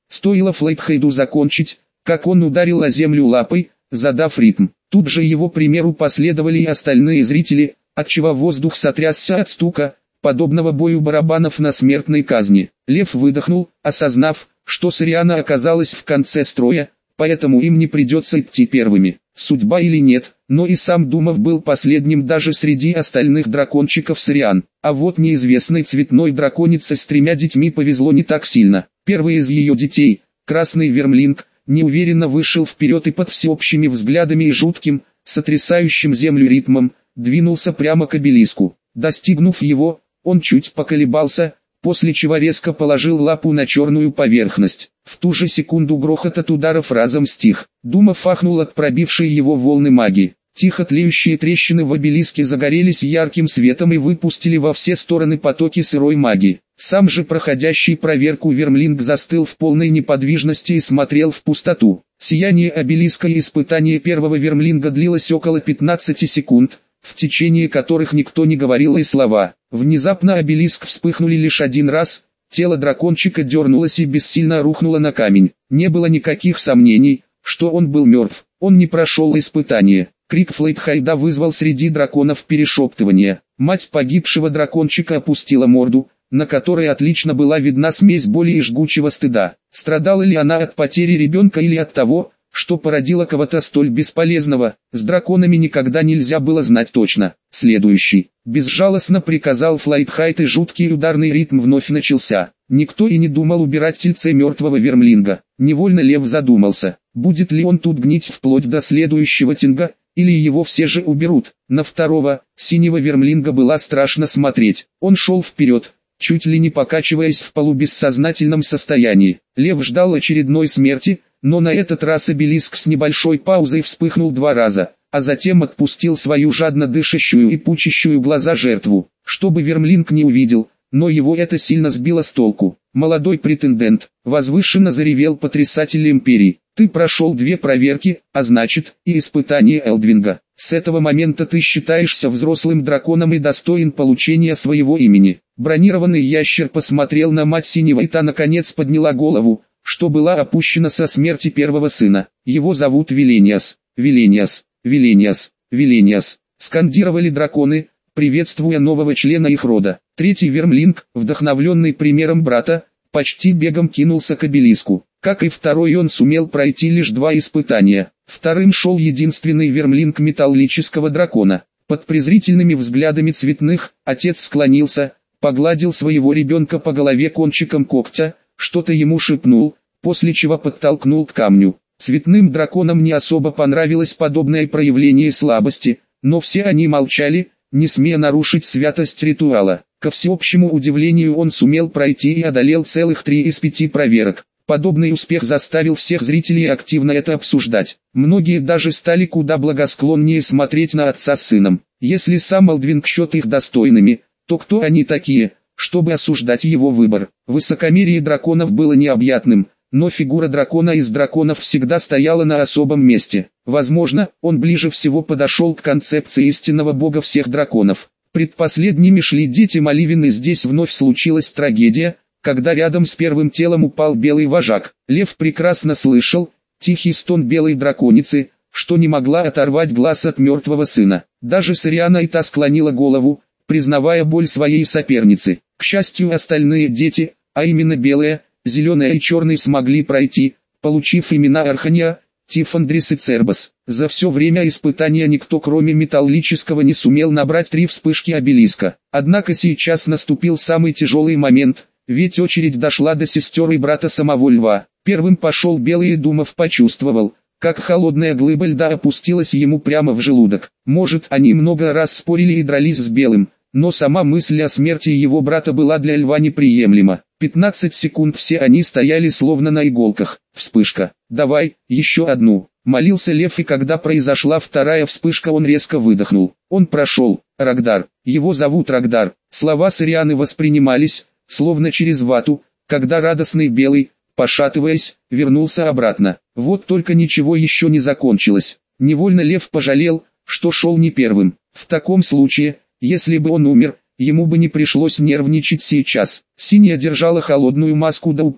Стоило Флейпхейду закончить, как он ударил о землю лапой, задав ритм. Тут же его примеру последовали и остальные зрители, отчего воздух сотрясся от стука, подобного бою барабанов на смертной казни. Лев выдохнул, осознав, что Сориана оказалась в конце строя, поэтому им не придется идти первыми. Судьба или нет, но и сам Думов был последним даже среди остальных дракончиков Сориан. А вот неизвестной цветной драконице с 3 детьми повезло не так сильно. Первый из ее детей, красный вермлинг, неуверенно вышел вперед и под всеобщими взглядами и жутким, сотрясающим землю ритмом, двинулся прямо к обелиску. Достигнув его, он чуть поколебался, после чего резко положил лапу на черную поверхность. В ту же секунду грохот от ударов разом стих. Думов ахнул от пробившей его волны магии. Тихо тлеющие трещины в обелиске загорелись ярким светом и выпустили во все стороны потоки сырой магии. Сам же проходящий проверку вермлинг застыл в полной неподвижности и смотрел в пустоту. Сияние обелиска и испытание первого вермлинга длилось около 15 секунд, в течение которых никто не говорил и слова. Внезапно обелиск вспыхнули лишь один раз, тело дракончика дернулось и бессильно рухнуло на камень. Не было никаких сомнений, что он был мертв. Он не прошел испытание. Крик Флейпхайда вызвал среди драконов перешептывание. Мать погибшего дракончика опустила морду, на которой отлично была видна смесь боли и жгучего стыда. Страдала ли она от потери ребенка или от того, что породило кого-то столь бесполезного? С драконами никогда нельзя было знать точно. Следующий. Безжалостно приказал Флейпхайд, и жуткий ударный ритм вновь начался. Никто и не думал убирать тельце мертвого вермлинга. Невольно Лев задумался, будет ли он тут гнить вплоть до следующего тинга, или его все же уберут. На второго, синего вермлинга было страшно смотреть. Он шел вперед, чуть ли не покачиваясь в полубессознательном состоянии. Лев ждал очередной смерти, но на этот раз обелиск с небольшой паузой вспыхнул 2 раза, а затем отпустил свою жадно дышащую и пучащую глаза жертву, чтобы вермлинг не увидел, но его это сильно сбило с толку. «Молодой претендент», — возвышенно заревел потрясатель империи, — «ты прошел 2 проверки, а значит, и испытание Элдвинга. С этого момента ты считаешься взрослым драконом и достоин получения своего имени». Бронированный ящер посмотрел на мать синего, и та наконец подняла голову, что была опущена со смерти первого сына. «Его зовут Вилениас, Вилениас, Вилениас, Вилениас», — скандировали драконы, приветствуя нового члена их рода. Третий вермлинг, вдохновленный примером брата, почти бегом кинулся к обелиску. Как и второй, он сумел пройти лишь 2 испытания. Вторым шел единственный вермлинг металлического дракона. Под презрительными взглядами цветных, отец склонился, погладил своего ребенка по голове кончиком когтя, что-то ему шепнул, после чего подтолкнул к камню. Цветным драконам не особо понравилось подобное проявление слабости, но все они молчали, не смея нарушить святость ритуала. Ко всеобщему удивлению, он сумел пройти и одолел целых 3 из 5 проверок. Подобный успех заставил всех зрителей активно это обсуждать. Многие даже стали куда благосклоннее смотреть на отца с сыном. Если сам Элдвинг счет их достойными, то кто они такие, чтобы осуждать его выбор? Высокомерие драконов было необъятным, но фигура дракона из драконов всегда стояла на особом месте. Возможно, он ближе всего подошел к концепции истинного бога всех драконов. Предпоследними шли дети Маливин, и здесь вновь случилась трагедия, когда рядом с первым телом упал белый вожак. Лев прекрасно слышал тихий стон белой драконицы, что не могла оторвать глаз от мертвого сына. Даже Сориана и та склонила голову, признавая боль своей соперницы. К счастью, остальные дети, а именно белая, зеленая и черный, смогли пройти, получив имена Архания, Тифандрис и Цербас. За все время испытания никто кроме металлического не сумел набрать 3 вспышки обелиска. Однако сейчас наступил самый тяжелый момент, ведь очередь дошла до сестер и брата самого льва. Первым пошел белый, и Думов почувствовал, как холодная глыба льда опустилась ему прямо в желудок. Может, они много раз спорили и дрались с белым, но сама мысль о смерти его брата была для льва неприемлема. 15 секунд все они стояли словно на иголках. Вспышка. «Давай, еще одну», — молился лев, и когда произошла вторая вспышка, он резко выдохнул. Он прошел. Рагдар. Его зовут Рагдар. Слова Сорианы воспринимались, словно через вату, когда радостный белый, пошатываясь, вернулся обратно. Вот только ничего еще не закончилось. Невольно лев пожалел, что шел не первым. В таком случае, если бы он умер, ему бы не пришлось нервничать сейчас. Синяя держала холодную маску до упора,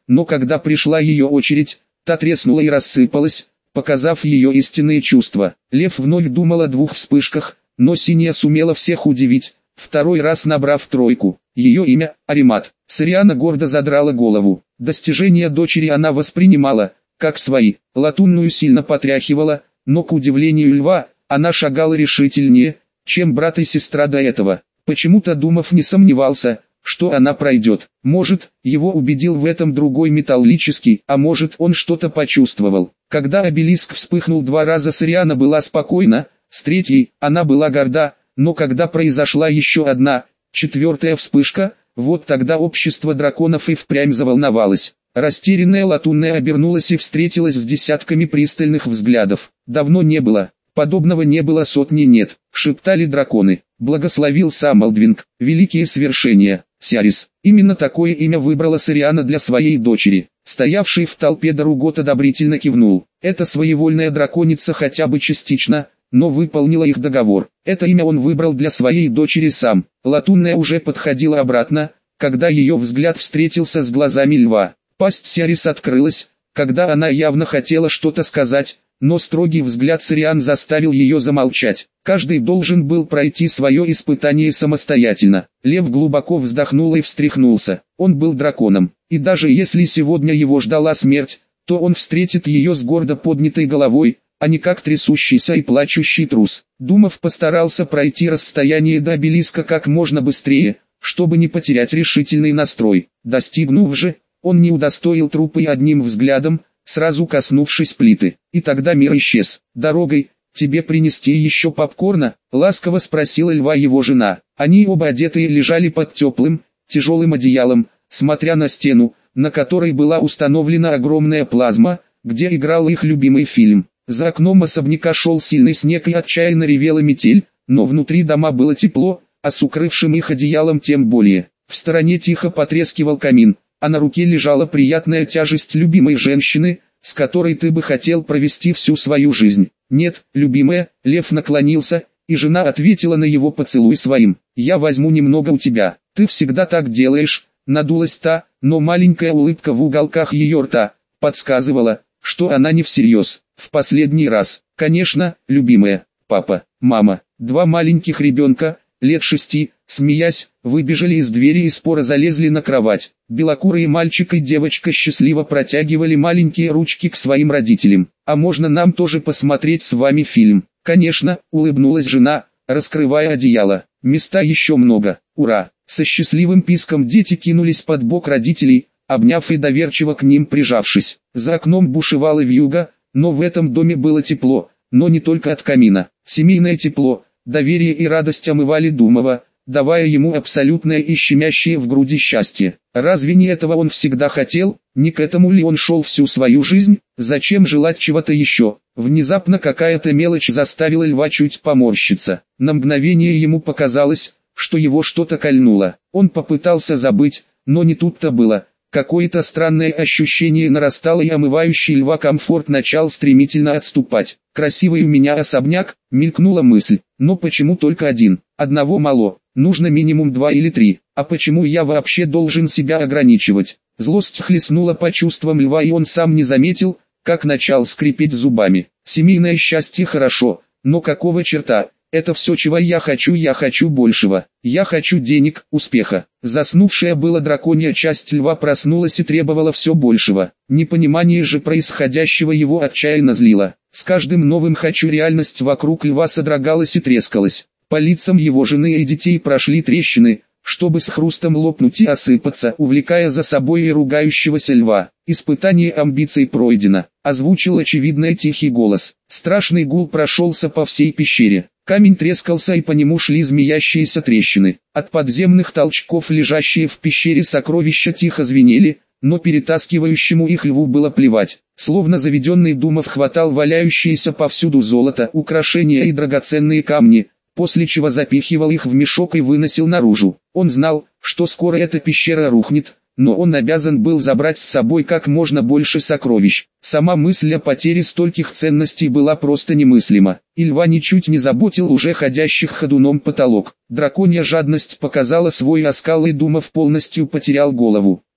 но когда пришла ее очередь, та треснула и рассыпалась, показав ее истинные чувства. Лев вновь думал о двух вспышках, но синяя сумела всех удивить, второй раз набрав тройку. Ее имя – Аримат. Сариана гордо задрала голову. Достижения дочери она воспринимала, как свои. Латунную сильно потряхивала, но к удивлению льва, она шагала решительнее, чем брат и сестра до этого. Почему-то Думов не сомневался, что она пройдет. Может, его убедил в этом другой металлический, а может он что-то почувствовал. Когда обелиск вспыхнул 2 раза, Сариана была спокойна, с третьей она была горда, но когда произошла еще одна, 4-я вспышка, вот тогда общество драконов и впрямь заволновалось. Растерянная Латунная обернулась и встретилась с десятками пристальных взглядов. Давно не было. Подобного не было сотни нет, шептали драконы. Благословил сам Алдвинг. Великие свершения. Сиарис. Именно такое имя выбрала Сариана для своей дочери. Стоявший в толпе Даругот одобрительно кивнул. Эта своевольная драконица хотя бы частично, но выполнила их договор. Это имя он выбрал для своей дочери сам. Латунная уже подходила обратно, когда ее взгляд встретился с глазами льва. Пасть Сиарис открылась, когда она явно хотела что-то сказать, но строгий взгляд Сариан заставил ее замолчать. Каждый должен был пройти свое испытание самостоятельно. Лев глубоко вздохнул и встряхнулся. Он был драконом, и даже если сегодня его ждала смерть, то он встретит ее с гордо поднятой головой, а не как трясущийся и плачущий трус. Думов постарался пройти расстояние до обелиска как можно быстрее, чтобы не потерять решительный настрой. Достигнув же, он не удостоил трупа и одним взглядом, сразу коснувшись плиты. И тогда мир исчез. «Дорогой, тебе принести еще попкорна?» — ласково спросила льва его жена. Они оба одетые лежали под теплым, тяжелым одеялом, смотря на стену, на которой была установлена огромная плазма, где играл их любимый фильм. За окном особняка шел сильный снег и отчаянно ревела метель, но внутри дома было тепло, а с укрывшим их одеялом тем более. В стороне тихо потрескивал камин, а на руке лежала приятная тяжесть любимой женщины, с которой ты бы хотел провести всю свою жизнь. «Нет, любимая», — лев наклонился, и жена ответила на его поцелуй своим. «Я возьму немного у тебя, ты всегда так делаешь», — надулась та, но маленькая улыбка в уголках ее рта подсказывала, что она не всерьез. «В последний раз, конечно, любимая, папа, мама». 2 маленьких ребенка, лет 6, смеясь, выбежали из двери и споро залезли на кровать. Белокурые мальчик и девочка счастливо протягивали маленькие ручки к своим родителям. «А можно нам тоже посмотреть с вами фильм?» «Конечно», — улыбнулась жена, раскрывая одеяло. «Места еще много, ура!» Со счастливым писком дети кинулись под бок родителей, обняв и доверчиво к ним прижавшись. За окном бушевала вьюга, но в этом доме было тепло, но не только от камина. Семейное тепло, доверие и радость омывали Думова, давая ему абсолютное и щемящее в груди счастье. Разве не этого он всегда хотел? Не к этому ли он шел всю свою жизнь? Зачем желать чего-то еще? Внезапно какая-то мелочь заставила льва чуть поморщиться. На мгновение ему показалось, что его что-то кольнуло. Он попытался забыть, но не тут-то было. Какое-то странное ощущение нарастало, и омывающий льва комфорт начал стремительно отступать. «Красивый у меня особняк», — мелькнула мысль. «Но почему только один? Одного мало, нужно минимум 2 или 3. А почему я вообще должен себя ограничивать?» Злость хлестнула по чувствам льва, и он сам не заметил, как начал скрипеть зубами. «Семейное счастье хорошо, но какого черта? Это все, чего я хочу большего. Я хочу денег, успеха». Заснувшая была драконья часть льва проснулась и требовала все большего. Непонимание же происходящего его отчаянно злило. С каждым новым «хочу» реальность вокруг льва содрогалась и трескалась. По лицам его жены и детей прошли трещины, чтобы с хрустом лопнуть и осыпаться, увлекая за собой и ругающегося льва. «Испытание амбиций пройдено», — озвучил очевидный тихий голос. Страшный гул прошелся по всей пещере. Камень трескался, и по нему шли змеящиеся трещины. От подземных толчков лежащие в пещере сокровища тихо звенели, но перетаскивающему их льву было плевать. Словно заведенный Думов хватал валяющиеся повсюду золото, украшения и драгоценные камни, после чего запихивал их в мешок и выносил наружу. Он знал, что скоро эта пещера рухнет, но он обязан был забрать с собой как можно больше сокровищ. Сама мысль о потере стольких ценностей была просто немыслима, и льва ничуть не заботил уже ходящих ходуном потолок. Драконья жадность показала свой оскал, и Думов полностью потерял голову.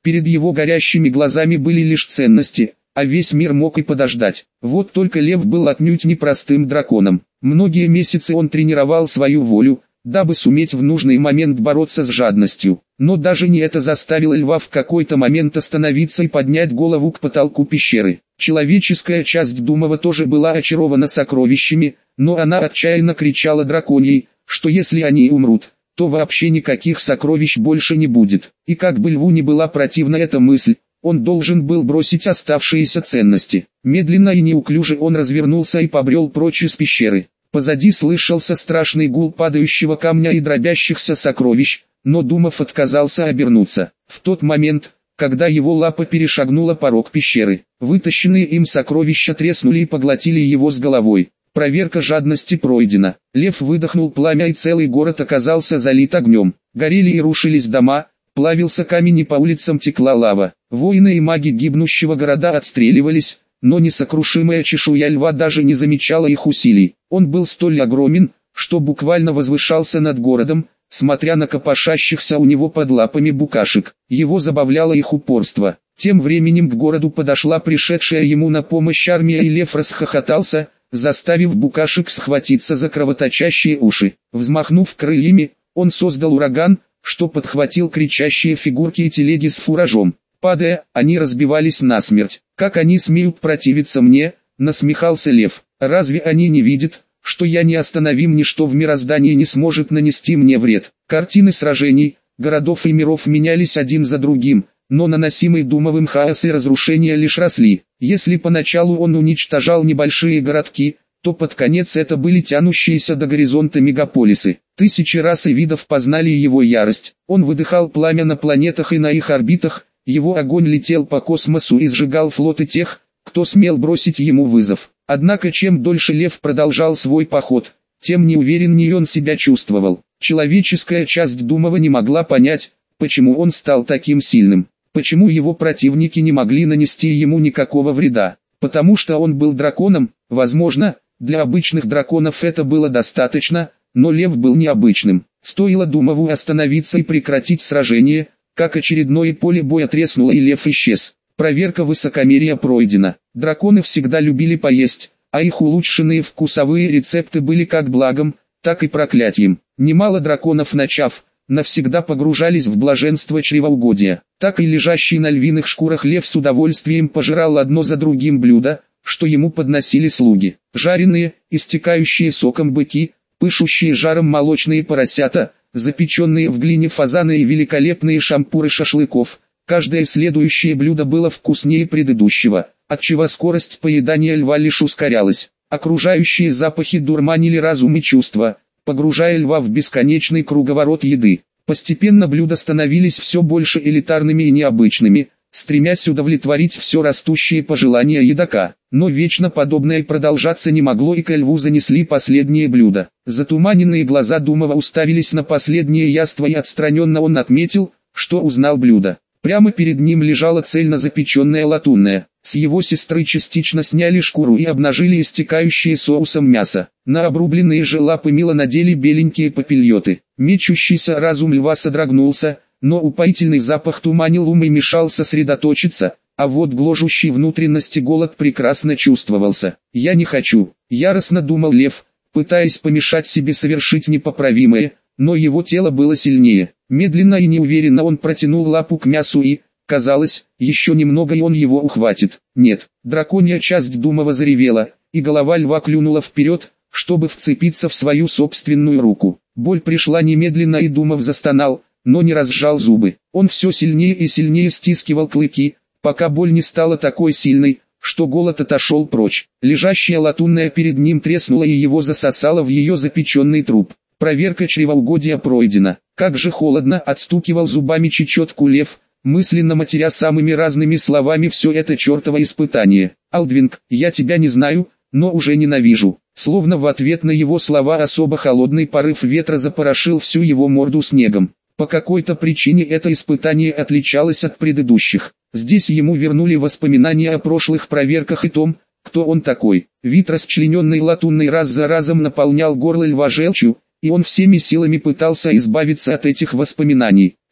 Перед его горящими глазами были лишь ценности, а весь мир мог и подождать. Вот только лев был отнюдь не простым драконом. Многие месяцы он тренировал свою волю, дабы суметь в нужный момент бороться с жадностью. Но даже не это заставило льва в какой-то момент остановиться и поднять голову к потолку пещеры. Человеческая часть Думова тоже была очарована сокровищами, но она отчаянно кричала драконьей, что если они умрут, то вообще никаких сокровищ больше не будет. И как бы льву не была противна эта мысль, он должен был бросить оставшиеся ценности. Медленно и неуклюже он развернулся и побрел прочь из пещеры. Позади слышался страшный гул падающего камня и дробящихся сокровищ, но Думов отказался обернуться. В тот момент, когда его лапа перешагнула порог пещеры, вытащенные им сокровища треснули и поглотили его с головой. Проверка жадности пройдена. Лев выдохнул пламя, и целый город оказался залит огнем. Горели и рушились дома, плавился камень и по улицам текла лава. Воины и маги гибнущего города отстреливались, но несокрушимая чешуя льва даже не замечала их усилий. Он был столь огромен, что буквально возвышался над городом, смотря на копошащихся у него под лапами букашек. Его забавляло их упорство. Тем временем к городу подошла пришедшая ему на помощь армия, и лев расхохотался, заставив букашек схватиться за кровоточащие уши. Взмахнув крыльями, он создал ураган, что подхватил кричащие фигурки и телеги с фуражом. Падая, они разбивались насмерть. «Как они смеют противиться мне?» — насмехался лев. «Разве они не видят, что я неостановим, ничто в мироздании не сможет нанести мне вред?» Картины сражений, городов и миров менялись один за другим, но наносимый Думовым хаос и разрушения лишь росли. Если поначалу он уничтожал небольшие городки, то под конец это были тянущиеся до горизонта мегаполисы. Тысячи рас и видов познали его ярость. Он выдыхал пламя на планетах и на их орбитах, его огонь летел по космосу и сжигал флоты тех, кто смел бросить ему вызов. Однако чем дольше лев продолжал свой поход, тем неувереннее он себя чувствовал. Человеческая часть Думова не могла понять, почему он стал таким сильным. Почему его противники не могли нанести ему никакого вреда? Потому что он был драконом. Возможно, для обычных драконов это было достаточно, но лев был необычным. Стоило Думову остановиться и прекратить сражение, как очередное поле боя треснуло и лев исчез. Проверка высокомерия пройдена. Драконы всегда любили поесть, а их улучшенные вкусовые рецепты были как благом, так и проклятием. Немало драконов, начав, навсегда погружались в блаженство чревоугодия. Так и лежащий на львиных шкурах лев с удовольствием пожирал одно за другим блюда, что ему подносили слуги. Жареные, истекающие соком быки, пышущие жаром молочные поросята, запеченные в глине фазаны и великолепные шампуры шашлыков. Каждое следующее блюдо было вкуснее предыдущего, отчего скорость поедания льва лишь ускорялась. Окружающие запахи дурманили разум и чувства, погружая льва в бесконечный круговорот еды. Постепенно блюда становились все больше элитарными и необычными, стремясь удовлетворить все растущие пожелания едока. Но вечно подобное продолжаться не могло, и к льву занесли последнее блюдо. Затуманенные глаза Думова уставились на последнее яство, и отстраненно он отметил, что узнал блюдо. Прямо перед ним лежала цельно запеченная латунная. С его сестры частично сняли шкуру и обнажили истекающее соусом мясо. На обрубленные же лапы мило надели беленькие папильоты. Мечущийся разум льва содрогнулся, но упоительный запах туманил ум и мешал сосредоточиться, а вот гложущий внутренности голод прекрасно чувствовался. «Я не хочу», — яростно думал лев, пытаясь помешать себе совершить непоправимое, но его тело было сильнее. Медленно и неуверенно он протянул лапу к мясу и, казалось, еще немного и он его ухватит. Нет, драконья часть Думова заревела, и голова льва клюнула вперед, чтобы вцепиться в свою собственную руку. Боль пришла немедленно, и Думов застонал, но не разжал зубы. Он все сильнее и сильнее стискивал клыки, пока боль не стала такой сильной, что голод отошел прочь. Лежащая латунная перед ним треснула и его засосало в ее запеченный труп. Проверка чревоугодия пройдена. Как же холодно, отстукивал зубами чечетку лев, мысленно матеря самыми разными словами все это чертово испытание. «Алдвинг, я тебя не знаю, но уже ненавижу». Словно в ответ на его слова особо холодный порыв ветра запорошил всю его морду снегом. По какой-то причине это испытание отличалось от предыдущих. Здесь ему вернули воспоминания о прошлых проверках и том, кто он такой. Вид расчлененной латунной раз за разом наполнял горло льва желчью, и он всеми силами пытался избавиться от этих воспоминаний.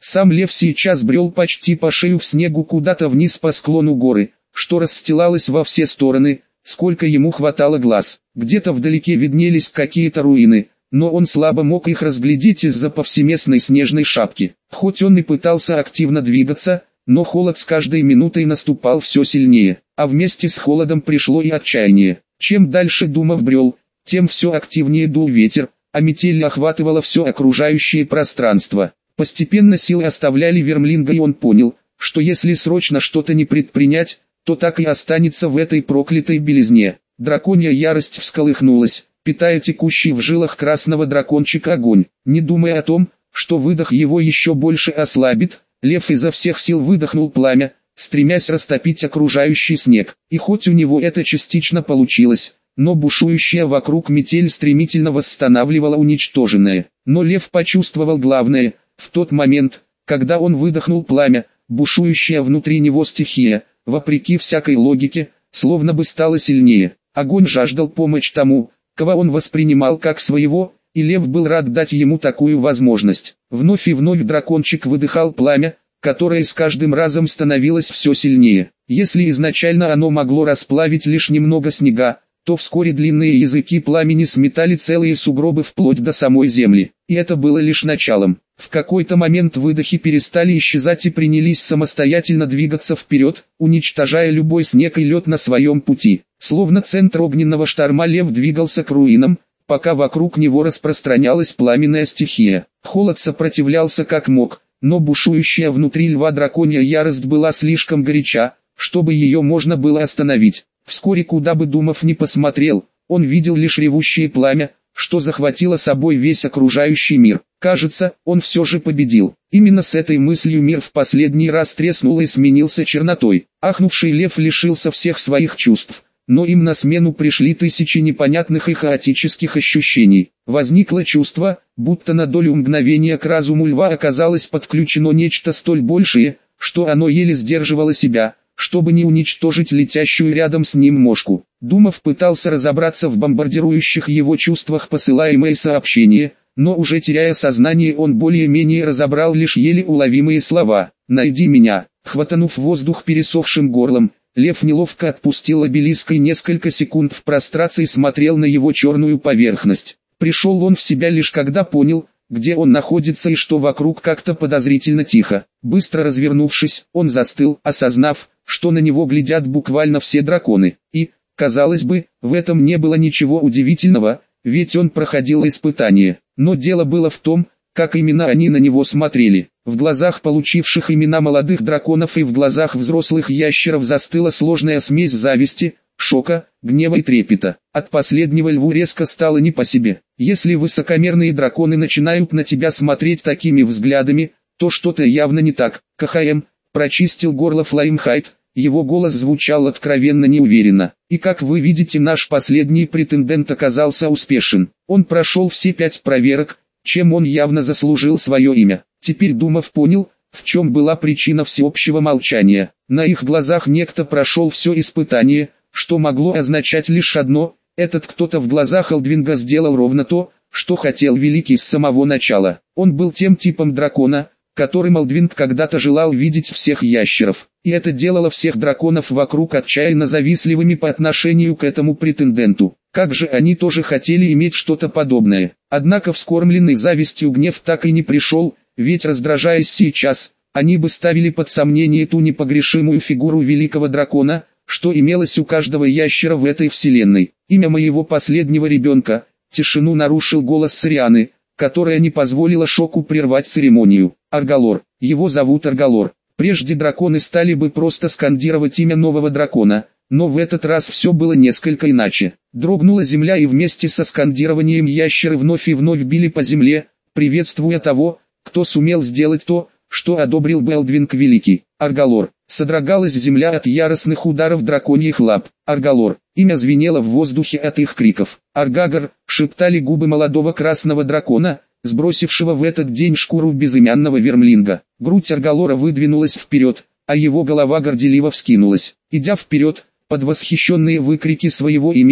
Сам лев сейчас брел почти по шею в снегу куда-то вниз по склону горы, что расстилалось во все стороны, сколько ему хватало глаз. Где-то вдалеке виднелись какие-то руины, но он слабо мог их разглядеть из-за повсеместной снежной шапки. Хоть он и пытался активно двигаться, но холод с каждой минутой наступал все сильнее, а вместе с холодом пришло и отчаяние. Чем дальше Думов брел, тем все активнее дул ветер, а метель охватывала все окружающее пространство. Постепенно силы оставляли Вермлинга, и он понял, что если срочно что-то не предпринять, то так и останется в этой проклятой белизне. Драконья ярость всколыхнулась, питая текущий в жилах красного дракончика огонь. Не думая о том, что выдох его еще больше ослабит, лев изо всех сил выдохнул пламя, стремясь растопить окружающий снег. И хоть у него это частично получилось, но бушующая вокруг метель стремительно восстанавливала уничтоженное. Но лев почувствовал главное: в тот момент, когда он выдохнул пламя, бушующая внутри него стихия, вопреки всякой логике, словно бы стала сильнее. Огонь жаждал помочь тому, кого он воспринимал как своего, и лев был рад дать ему такую возможность. Вновь и вновь дракончик выдыхал пламя, которое с каждым разом становилось все сильнее. Если изначально оно могло расплавить лишь немного снега, то вскоре длинные языки пламени сметали целые сугробы вплоть до самой земли. И это было лишь началом. В какой-то момент выдохи перестали исчезать и принялись самостоятельно двигаться вперед, уничтожая любой снег и лед на своем пути. Словно центр огненного шторма лев двигался к руинам, пока вокруг него распространялась пламенная стихия. Холод сопротивлялся как мог, но бушующая внутри льва драконья ярость была слишком горяча, чтобы ее можно было остановить. Вскоре, куда бы Думов ни посмотрел, он видел лишь ревущее пламя, что захватило собой весь окружающий мир. Кажется, он все же победил. Именно с этой мыслью мир в последний раз треснул и сменился чернотой. Ахнувший лев лишился всех своих чувств, но им на смену пришли тысячи непонятных и хаотических ощущений. Возникло чувство, будто на долю мгновения к разуму льва оказалось подключено нечто столь большее, что оно еле сдерживало себя, чтобы не уничтожить летящую рядом с ним мошку. Думов пытался разобраться в бомбардирующих его чувствах посылаемые сообщения, но уже теряя сознание, он более-менее разобрал лишь еле уловимые слова: «Найди меня». Хватанув воздух пересохшим горлом, лев неловко отпустил обелиск и несколько секунд в прострации смотрел на его черную поверхность. Пришел он в себя лишь когда понял, где он находится и что вокруг как-то подозрительно тихо. Быстро развернувшись, он застыл, осознав, что на него глядят буквально все драконы. И, казалось бы, в этом не было ничего удивительного, ведь он проходил испытание. Но дело было в том, как именно они на него смотрели. В глазах получивших имена молодых драконов и в глазах взрослых ящеров застыла сложная смесь зависти, шока, гнева и трепета. От последнего льву резко стало не по себе. Если высокомерные драконы начинают на тебя смотреть такими взглядами, то что-то явно не так. КХМ, прочистил горло Флеймхайт, его голос звучал откровенно неуверенно. И как вы видите, наш последний претендент оказался успешен. Он прошел все 5 проверок, чем он явно заслужил свое имя. Теперь Думов понял, в чем была причина всеобщего молчания. На их глазах некто прошел все испытание, что могло означать лишь одно: этот кто-то в глазах Элдвинга сделал ровно то, что хотел Великий с самого начала. Он был тем типом дракона, которым Элдвинг когда-то желал видеть всех ящеров, и это делало всех драконов вокруг отчаянно завистливыми по отношению к этому претенденту. Как же они тоже хотели иметь что-то подобное. Однако вскормленный завистью гнев так и не пришел, ведь раздражаясь сейчас, они бы ставили под сомнение ту непогрешимую фигуру великого дракона, что имелось у каждого ящера в этой вселенной. Имя моего последнего ребенка. Тишину нарушил голос Сарианы, которая не позволила шоку прервать церемонию. Аргалор. Его зовут Аргалор. Прежде драконы стали бы просто скандировать имя нового дракона, но в этот раз все было несколько иначе. Дрогнула земля, и вместе со скандированием ящеры вновь и вновь били по земле, приветствуя того, кто сумел сделать то, что одобрил Элдвинг Великий. Аргалор. Содрогалась земля от яростных ударов драконьих лап. Аргалор. Имя звенело в воздухе от их криков. Аргагор, шептали губы молодого красного дракона, сбросившего в этот день шкуру безымянного вермлинга. Грудь Аргалора выдвинулась вперед, а его голова горделиво вскинулась. Идя вперед, под восхищенные выкрики своего имени,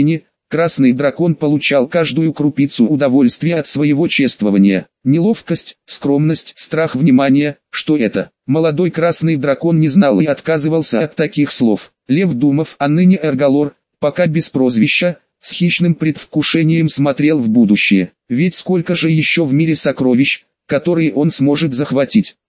Красный дракон получал каждую крупицу удовольствия от своего чествования. Неловкость, скромность, страх, внимание, что это? Молодой красный дракон не знал и отказывался от таких слов. Лев Думов, а ныне Эрголор, пока без прозвища, с хищным предвкушением смотрел в будущее. Ведь сколько же еще в мире сокровищ, которые он сможет захватить.